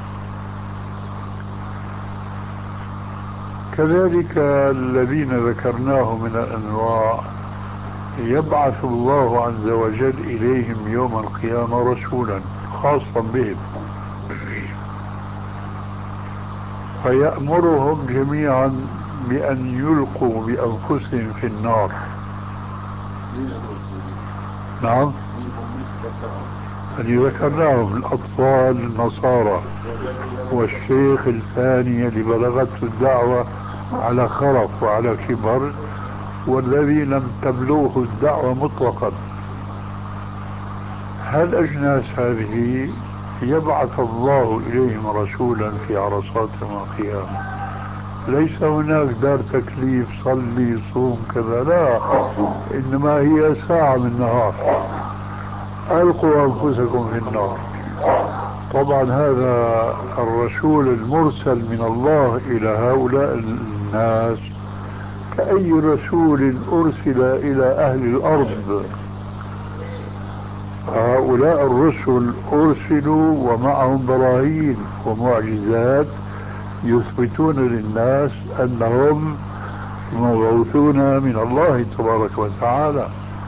كذلك الذين ذكرناه من الأنواع يبعث الله عز وجل إليهم يوم القيامة رسولا خاصا بهم، فيأمرهم جميعا بأن يلقوا بأنفسهم في النار. نعم، اللي ذكرناهم الأطفال النصارى، والشيخ الثاني اللي بلغته الدعوة على خرف وعلى كبر، والذي لم تبلغه الدعوة مطلقا. هالأجناس هذه يبعث الله إليهم رسولا في عرصات يوم القيامة. ليس هناك دار تكليف صلي صوم كذا، لا، إنما هي ساعة من النهار: ألقوا أنفسكم في النار. طبعا هذا الرسول المرسل من الله إلى هؤلاء الناس كأي رسول أرسل إلى أهل الأرض. هؤلاء الرسل أرسلوا ومعهم براهين ومعجزات يثبتون للناس أنهم مبعوثون من الله تبارك وتعالى.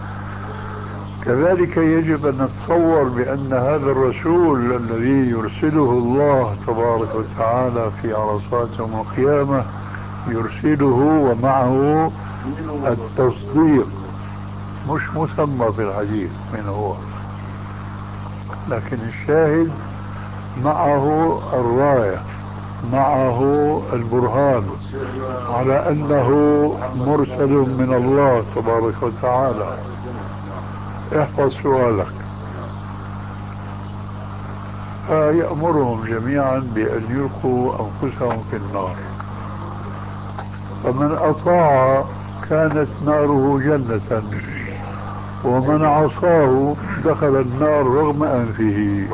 كذلك يجب أن نتصور بأن هذا الرسول الذي يرسله الله تبارك وتعالى في عرصات يوم القيامة يرسله ومعه التصديق، مش مسمى في الحديث من هو، لكن الشاهد معه الراية، معه البرهان على أنه مرسل من الله تبارك وتعالى. احفظ سؤالك. فيأمرهم جميعا بأن يلقوا أنفسهم في النار، فمن أطاع كانت ناره جنة، ومن عصاه دخل النار رغم أنفه.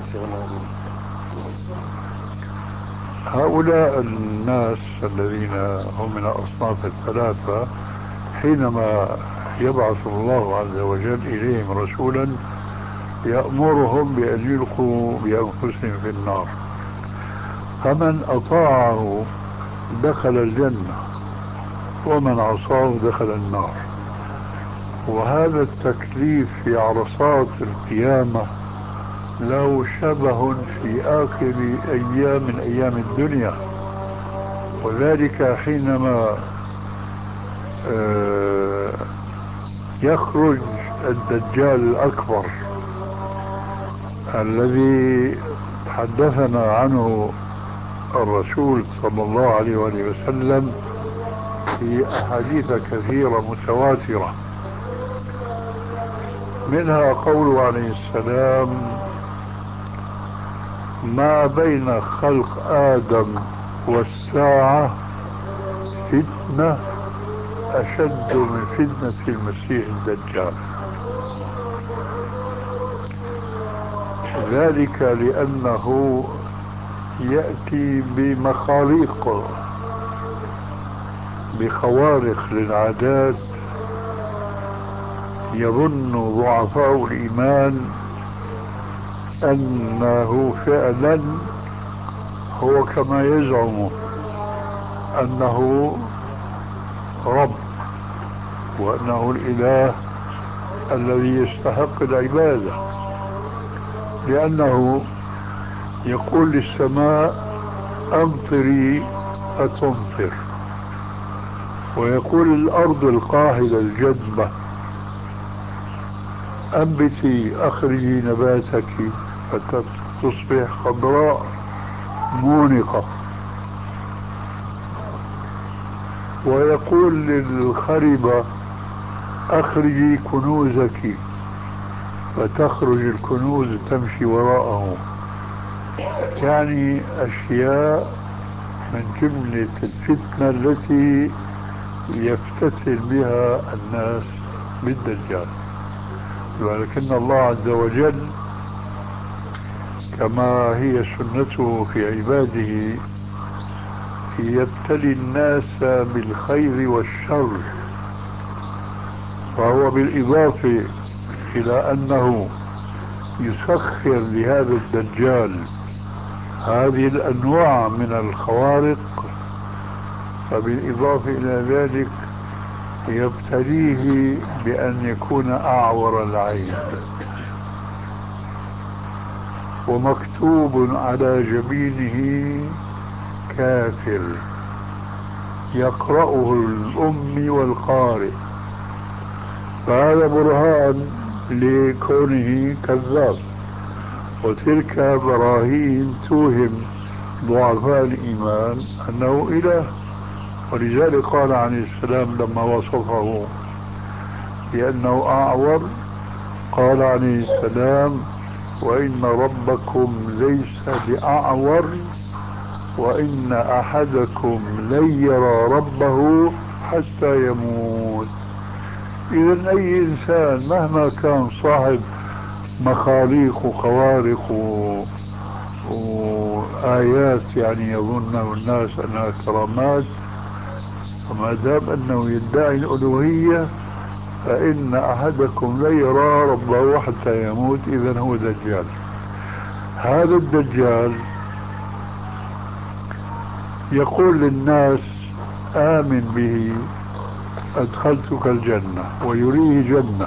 هؤلاء الناس الذين هم من الأصناف الثلاثة حينما يبعث الله عز وجل إليهم رسولا يأمرهم بأن يلقوا بأنفسهم في النار، فمن أطاعه دخل الجنة ومن عصاه دخل النار. وهذا التكليف في عرصات القيامة له شبه في آخر أيام من أيام الدنيا، وذلك حينما يخرج الدجال الأكبر الذي حدثنا عنه الرسول صلى الله عليه وسلم في أحاديث كثيرة متواترة، منها قوله عليه السلام: ما بين خلق آدم والساعة فتنة أشد من فتنة المسيح الدجال. ذلك لأنه يأتي بمخاريق، بخوارق للعادات، يظن ضعفاء الإيمان أنه فعلا هو كما يزعم أنه رب وأنه الإله الذي يستحق العبادة، لأنه يقول للسماء أمطري فتمطر، ويقول الأرض القاحلة الجدبة أنبتي أخرجي نباتك فتصبح خضراء مونقة، ويقول للخربة أخرجي كنوزك فتخرج الكنوز تمشي وراءه. يعني أشياء من جملة الفتنة التي يفتتن بها الناس بالدجال. ولكن الله عز وجل كما هي سنته في عباده يبتلي الناس بالخير والشر، فهو بالإضافة إلى أنه يسخر لهذا الدجال هذه الأنواع من الخوارق، فبالإضافة إلى ذلك يبتليه بأن يكون أعور العين، ومكتوب على جبينه كافر يقرأه الأمي والقارئ، فهذا برهان لكونه كذاب. وتلك براهين توهم ضعفاء الإيمان أنه إله. ولذلك قال عليه السلام لما وصفه بأنه أعور قال عليه السلام وإن ربكم ليس بأعور وإن أحدكم لن يرى ربه حتى يموت. إذن أي إنسان مهما كان صاحب مخاليق وخوارق وآيات يعني يظنه الناس أنها كرامات، وما دام أنه يدعي الألوهية فإن أحدكم لا يرى ربه حتى يموت. إذن هو دجال. هذا الدجال يقول للناس آمن به أدخلتك الجنة، ويريه جنة،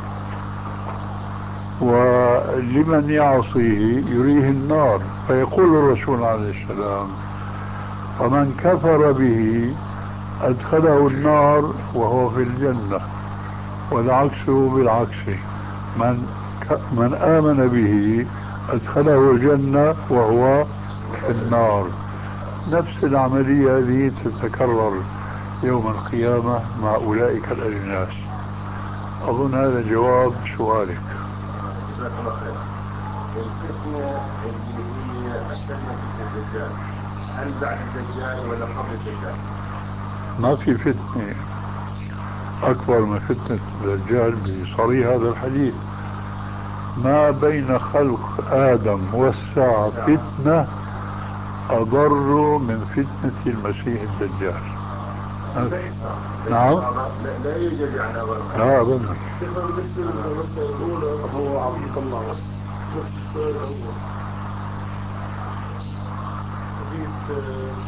ولمن يعصيه يريه النار. فيقول الرسول عليه السلام فمن كفر به أدخله النار وهو في الجنة، والعكس بالعكس، من آمن به أدخله الجنة وهو في النار. نفس العملية هذه تتكرر يوم القيامة مع أولئك الأجناس. أظن هذا جواب سؤالك.
جزاك الله خير. الفتنة اللي هي أشد من فتنة الدجال، هل بعد الدجال ولا قبل الدجال؟
ما في فتنة أكبر من فتنة الدجال بصريح هذا الحديث. ما بين خلق آدم والساعة فتنة أضر من فتنة المسيح الدجال. نعم.
لا يوجد يعني أضر.
لا أظن.
بالنسبة للمسألة الأولى هو عبد الله نفس السؤال الأول. حديث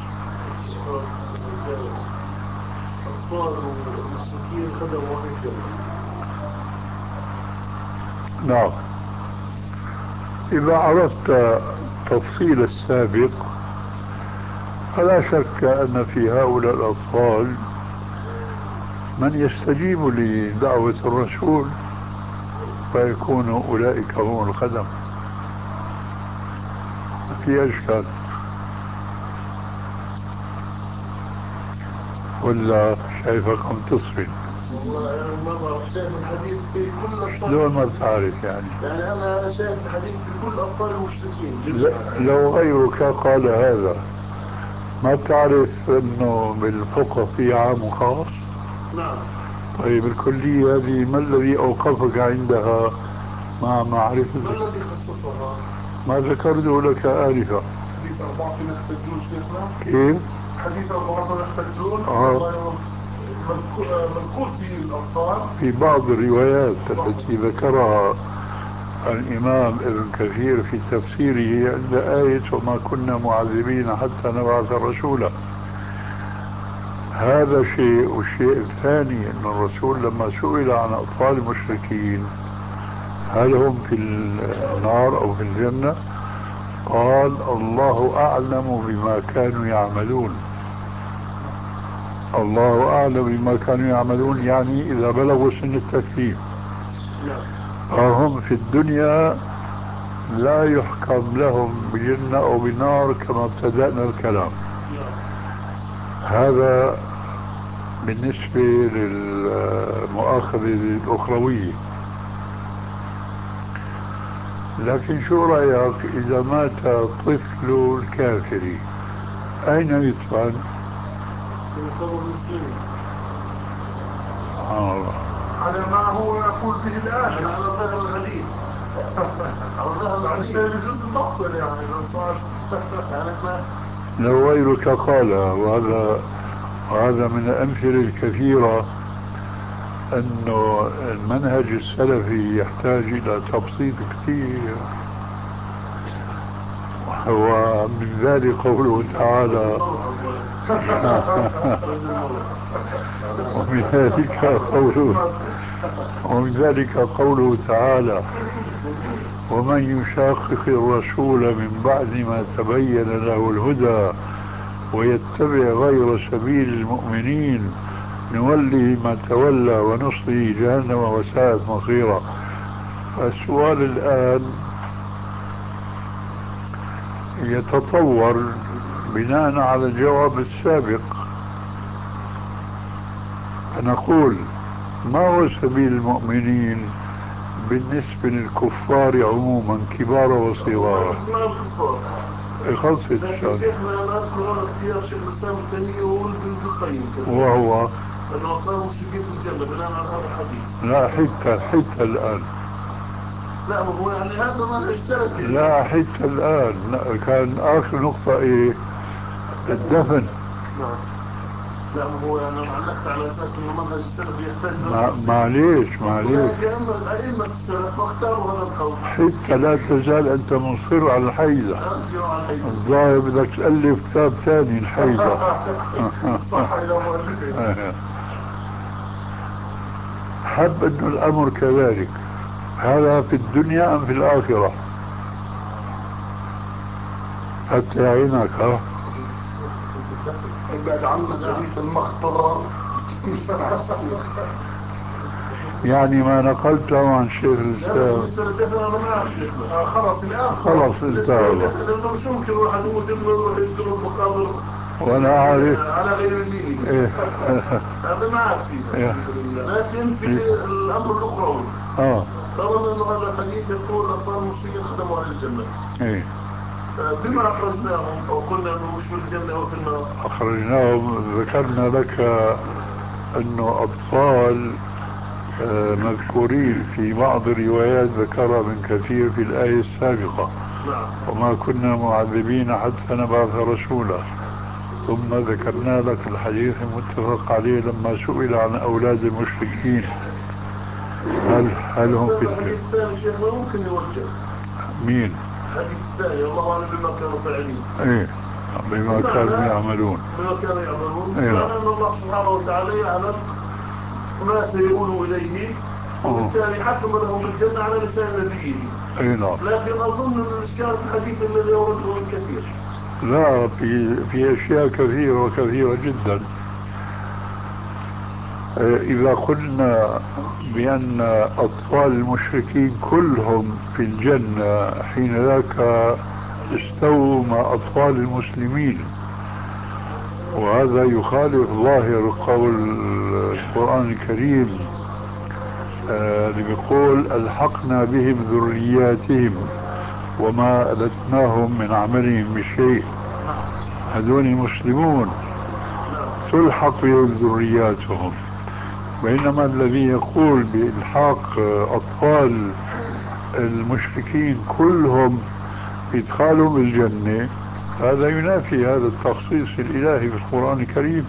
أطفال والمشركين خدموا أهل الجنة.
نعم. إذا عرفت تفصيل السابق فلا شك أن في هؤلاء الأطفال من يستجيب لدعوة الرسول فيكون أولئك هم الخدم. في أشكال ولا شايفكم تصفي؟
والله أنا ما بعرف، شايف الحديث في كل أطفال.
شلون ما بتعرف يعني
أنا شايف الحديث في كل أطفال المشركين.
لو غيرك قال هذا ما تعرف أنه بالفقه في عام وخاص؟
نعم.
طيب الكلية هذه ما الذي أوقفك عندها مع معرفة؟
ما الذي خصصها؟
ما ذكرته لك آنفا.
حديث 4 يحتجون شيخنا.
كيف؟
حديث 4 يحتجون. مذكور في الأطفال.
في بعض الروايات التي ذكرها الإمام ابن كثير في تفسيره عند آية وما كنا معذبين حتى نبعث رسولا. هذا شيء. والشيء الثاني أن الرسول لما سئل عن أطفال المشركين هل هم في النار أو في الجنة قال الله أعلم بما كانوا يعملون. الله أعلم بما كانوا يعملون يعني إذا بلغوا سن التكليف. هم في الدنيا لا يحكم لهم بجنة أو بنار كما ابتدأنا الكلام. هذا بالنسبة للمؤاخذة الأخروية. لكن شو رأيك إذا مات طفل الكافر أين يدفن؟
على ما هو يقول به الآن
على ظهر الحديث. على ظهر الحديث
يجوز المقتل يعني لو صار
لو غيرك قال. وهذا من الأمثلة الكثيرة أنه المنهج السلفي يحتاج إلى تبسيط كثير. ومن ذلك قوله تعالى ومن ذلك قوله تعالى ومن يشاقق الرسول من بعد ما تبين له الهدى ويتبع غير سبيل المؤمنين نوله ما تولى ونصله جهنم وساءت مصيرا. فالسؤال الآن يتطور بناء على الجواب السابق، فنقول ما هو سبيل المؤمنين بالنسبة للكفار عموما كبار وصغار؟ خلصت الشهر.
شيخنا أنا أذكر هذا اختيار شيخ الإسلام التيمية وابن القيم
وهو
أنه أطفال مشركين في الجنة بناء على هذا الحديث.
لا حتى الآن.
لا هو يعني هذا ما اشترك.
لا حتى الآن. لا كان آخر نقطة إيه؟ الدفن.
نعم. لا هو يعني علقت على أساس إنه منهج السلف يحتاج.
معليش.
أئمة السلف اختاروا هذا القول.
حتى لا تزال أنت مصر على الحيزة. الظاهر بدك تألف كتاب ثاني الحيزة.
صح يا مؤلفين.
حب أن الأمر كذلك. هذا في الدنيا أم في الآخرة؟ حتى عينك.
ابعد عنا جريت المخطرة.
يعني ما نقلته عن شيخ الإسلام خلاص انتهى.
لأنه مش ممكن واحد يموت يروح يذكر المقابر
وانا عارف
على غير دينه.
إيه.
هذا ما عارف فيه. لكن في الأمر الأخروي طالما أنه هذا الحديث يقول أطفال المشركين خدموا أهل الجنة.
إيه.
بما أخرجناهم أو قلنا أنه مش في الجنة أو في النار؟
أخرجناهم ذكرنا لك أنه أطفال مذكورين في بعض الروايات ذكرها من كثير في الآية السابقة. وما كنا معذبين حتى نبعث رسولا. ثم ذكرنا لك الحديث المتفق عليه لما سئل عن أولاد المشركين هل هم في
الحديث الثاني شيخ ما ممكن يوجه.
مين؟
الحديث الثاني الله أعلم بما كانوا فاعلين.
إيه بما كانوا يعملون.
إيه. لأن الله سبحانه وتعالى يعلم ما سيقولوا إليه وبالتالي حكم لهم بالجنة على لسان نبيه. لكن أظن أن الإشكال في الحديث الذي يورده الكثير.
لا في أشياء كثيرة وكثيرة جدا. إذا قلنا بأن أطفال المشركين كلهم في الجنة حين ذاك استووا مع أطفال المسلمين، وهذا يخالف ظاهر قول القرآن الكريم اللي بيقول ألحقنا بهم ذرياتهم وما ألتناهم من عملهم بشيء. هذول المسلمون تلحق بهم ذرياتهم، بينما الذي يقول بإلحاق أطفال المشركين كلهم إدخالهم الجنة هذا ينافي هذا التخصيص الإلهي في القرآن الكريم.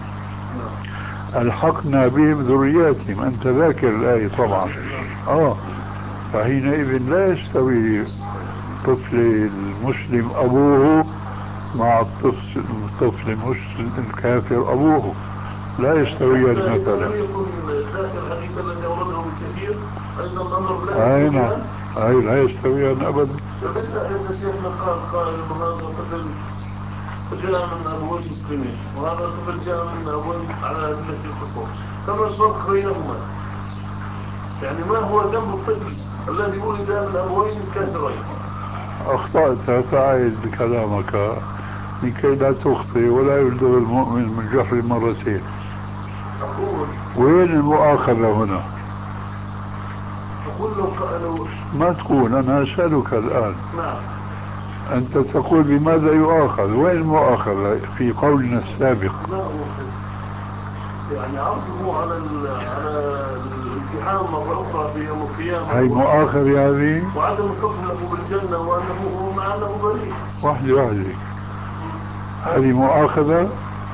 ألحقنا بهم ذرياتهم. أنت ذاكر الآية طبعا. فحينئذ لا يستوي الطفل المسلم أبوه مع الطفل المسلم الكافر أبوه، لا يستويان مثلا.
الكافر حديث الذي أورده الكثير أيضا الأمر
لا يستويان أبدا.
فبدأ إن شيخنا قال إنه هذا طفل جاء من أبوين مسلمين وهذا طفل جاء من أبوين على ملة الكفر، كما الفرق بينهما؟ يعني ما هو ذنب الطفل الذي ولد من أبوين كافرين؟
أخطأت، فأعد كلامك لكي لا تخطئ، ولا يلدغ المؤمن من جحر مرتين.
أقول
وين المؤاخذة هنا؟
أقول لو
ما تقول، أنا أسألك الآن.
نعم.
أنت تقول بماذا يؤاخذ؟ وين المؤاخذة في قولنا السابق؟
لا أؤاخذ، يعني عرضه على الامتحان مرة أخرى في يوم القيامة.
هاي مؤاخذة هذه؟
وعدم الحكم له بالجنة وأنه مع أنه بريء.
واحدة هذه مؤاخذة؟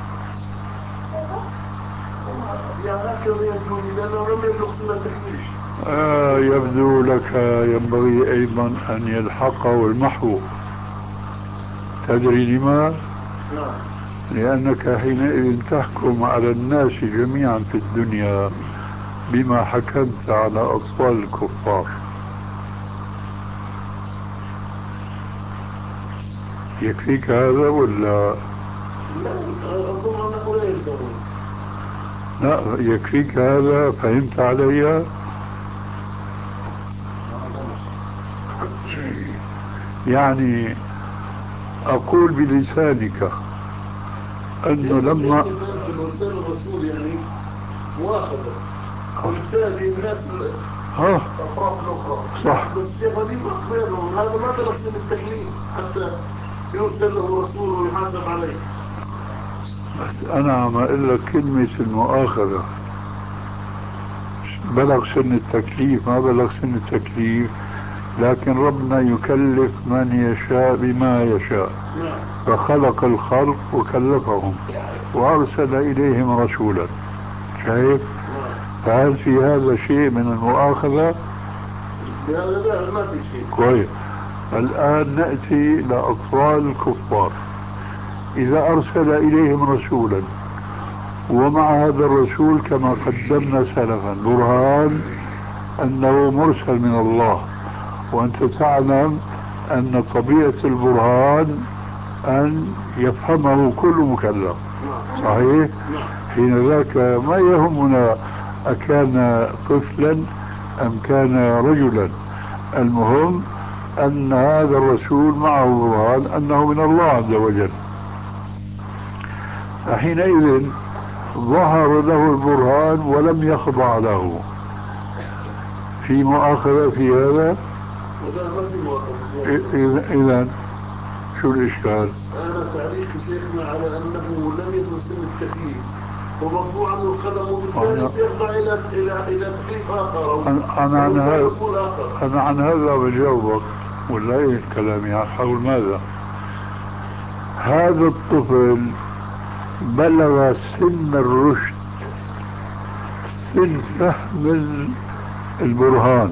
يعني هكذا يبدو لي لأنه لم يبلغ سن التكليف.
يبدو لك ينبغي أيضا أن يلحقه المحو. تدري لما؟
نعم.
لأنك حينئذ تحكم على الناس جميعا في الدنيا بما حكمت على أطفال الكفار. يكفيك هذا ولا؟
لا أظن أنه لا يلزم.
لا يكفيك هذا، فهمت علي؟ يعني أقول بلسانك أنه لما
بالوسائل الرسول يعني مؤاخذة وبالتالي الناس الأفراق الأخرى
صح.
بس الشيخ هذه بينهم هذا ما بلغ سن التكليف حتى يرسل له رسول ويحاسب عليه.
بس أنا عم أقول لك كلمة المؤاخذة بلغ سن التكليف، ما بلغ سن التكليف، لكن ربنا يكلف من يشاء بما يشاء. فخلق الخلق وكلفهم وأرسل إليهم رسولا. شايف؟ فهل في هذا شيء من المؤاخذة؟
لا ما في شيء.
كويس. الآن نأتي لأطفال الكفار. إذا أرسل إليهم رسولا ومع هذا الرسول كما قدمنا سلفا برهان أنه مرسل من الله، وأنت تعلم أن طبيعة البرهان أن يفهمه كل مكلف، صحيح؟ حين ذاك ما يهمنا أكان طفلا أم كان رجلا، المهم أن هذا الرسول معه برهان أنه من الله عز وجل. حينئذ ظهر له البرهان ولم يخضع له، في مؤاخذة في هذا؟ إذن شو الإشكال؟
أنا تعليق شيخنا على أنه لم يصل سن التكليف ومرفوع عنه القلم وبالتالي سيخضع إلى تكليف آخر.
أنا عن هذا بجاوبك، ولا إيه كلامي حول ماذا؟ هذا الطفل بلغ سن الرشد، سن فهم البرهان،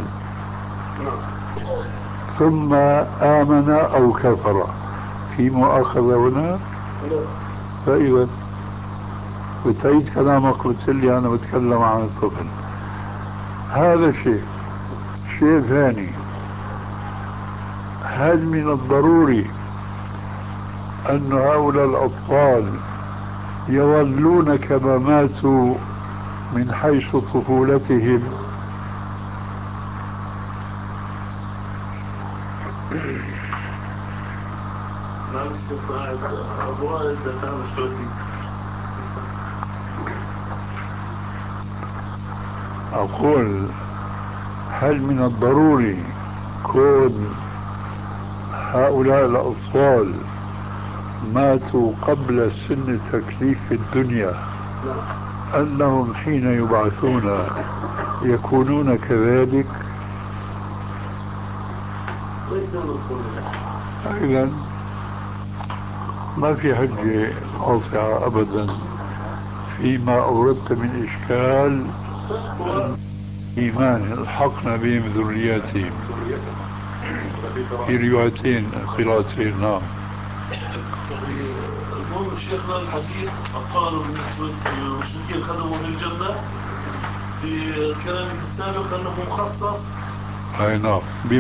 ثم آمن أو كفر، في مؤاخذة هنا؟ فإذا بتعيد كلامك قلت لي أنا بتكلم عن الطفل. هذا شيء ثاني، هل من الضروري أن هؤلاء الأطفال يظلون كما ماتوا من حيث طفولتهم؟ أقول هل من الضروري كون هؤلاء الأطفال ماتوا قبل سن التكليف في الدنيا أنهم حين يبعثون يكونون كذلك؟ إذن ما في حجة قاطعة أبدا فيما أوردت من إشكال. إيمان الحقنا بهم ذرياتهم. في روايتين قراءتين. نعم.
المهم شيخنا الحديث قالوا بالنسبة للمشركين خدموا في الجنة، في كلامك السابق أنه مخصص.
أي نعم.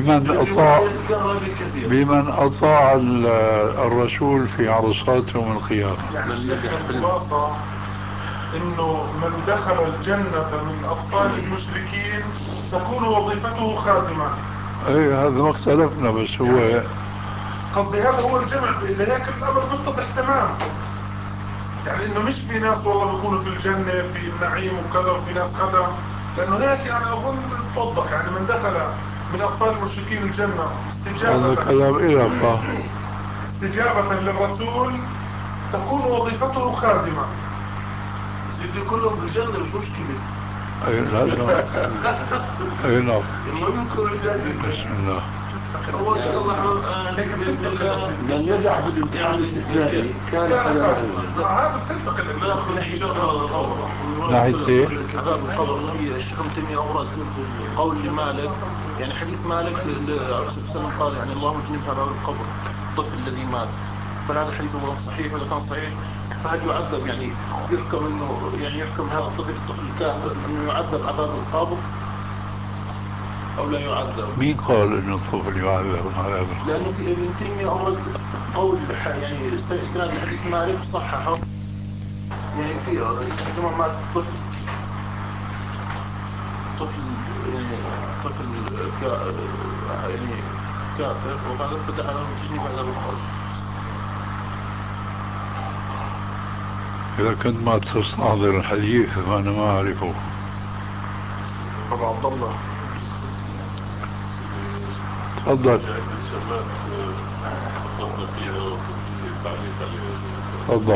بمن أطاع الرسول في عرصات يوم القيامة.
يعني الخلاصة انه من دخل الجنة من اطفال المشركين تكون وظيفته خادمة.
اي هذا ما اختلفنا، بس هو
قصدي هذا هو الجمع. اذا هيك الامر بيتضح تمام، يعني انه مش في ناس والله بيكونوا في الجنة في النعيم وكذا وفي ناس خدم، لانه هيك يعني اظن بتوضح يعني من دخل من اطفال المشركين الجنة
هذا كلام إلى
استجابة للرسول تكون وظيفته خادمة.
سيدي كلهم في الجنة مش مشكلة.
اي لا لا. اي نعم.
المهم يدخلوا الجنة.
بسم الله.
هو شاء الله
من نجح بالامتحان الاستثنائي كان
هذا بتنتقل
ناخذ ان شاء الله
ناحية ايه؟
عذاب القبر. الشيخ ابن تيمية أورد قول لمالك، يعني حديث مالك الرسول صلى الله عليه وسلم قال يعني اللهم اجنبها عذاب القبر الطفل الذي مات. فهذا حديث هو صحيح ولا كان صحيح؟ فهل يعذب يعني يحكم انه يعني يحكم هذا الطفل الكافر انه يعذب عذاب القبر او لا يعذب؟
مين قال انه الطفل يعذب عذاب القبر؟
لانه في ابن تيمية اورد قول يعني استناد الحديث مالك صححه، يعني في عندما مات طفل يعني طفل يعني كافر وقال فتح له تجنيب عذاب القبر.
إذا كنت ما تستحضر الحديث فأنا ما أعرفه.
أبو عبد الله
تفضل. تفضل.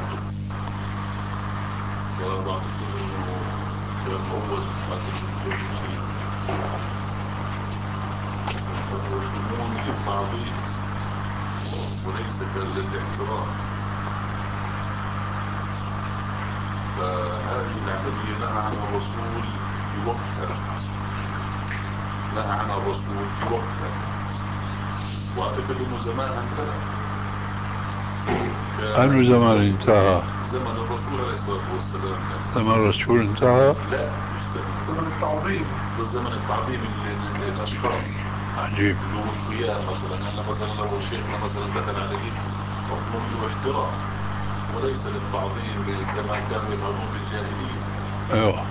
وليس للاحترام. فهذه العملية نهى عن الرسول في وقتها، نهى عن الرسول في وقتها، واعتقد انه زمان انتهى.
أنه زمان انتهى؟
زمن الرسول عليه الصلاة والسلام.
زمن الرسول انتهى؟
لا مش
زمن التعظيم،
زمن التعظيم للأشخاص.
عجيب.
اللي هو القيام مثلا، أنا مثلا لو شيخنا مثلا دخل عليه أطلب احترام وليس للتعظيم كما كانوا يفعلون بالجاهلية.
ايوه.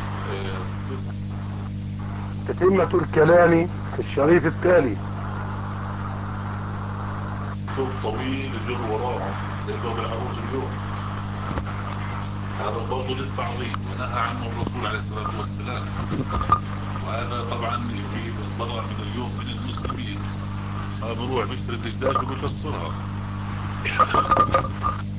تتمة الكلام في الشريط التالي.
ثوب طويل يجر وراهم زي ثوب العروس اليوم، هذا برضه للتعظيم ونهى عنه الرسول عليه الصلاة والسلام. وهذا طبعا في ضرر من اليوم من المسلمين، ما بروح بيشتري الدجاج وبيكسرها.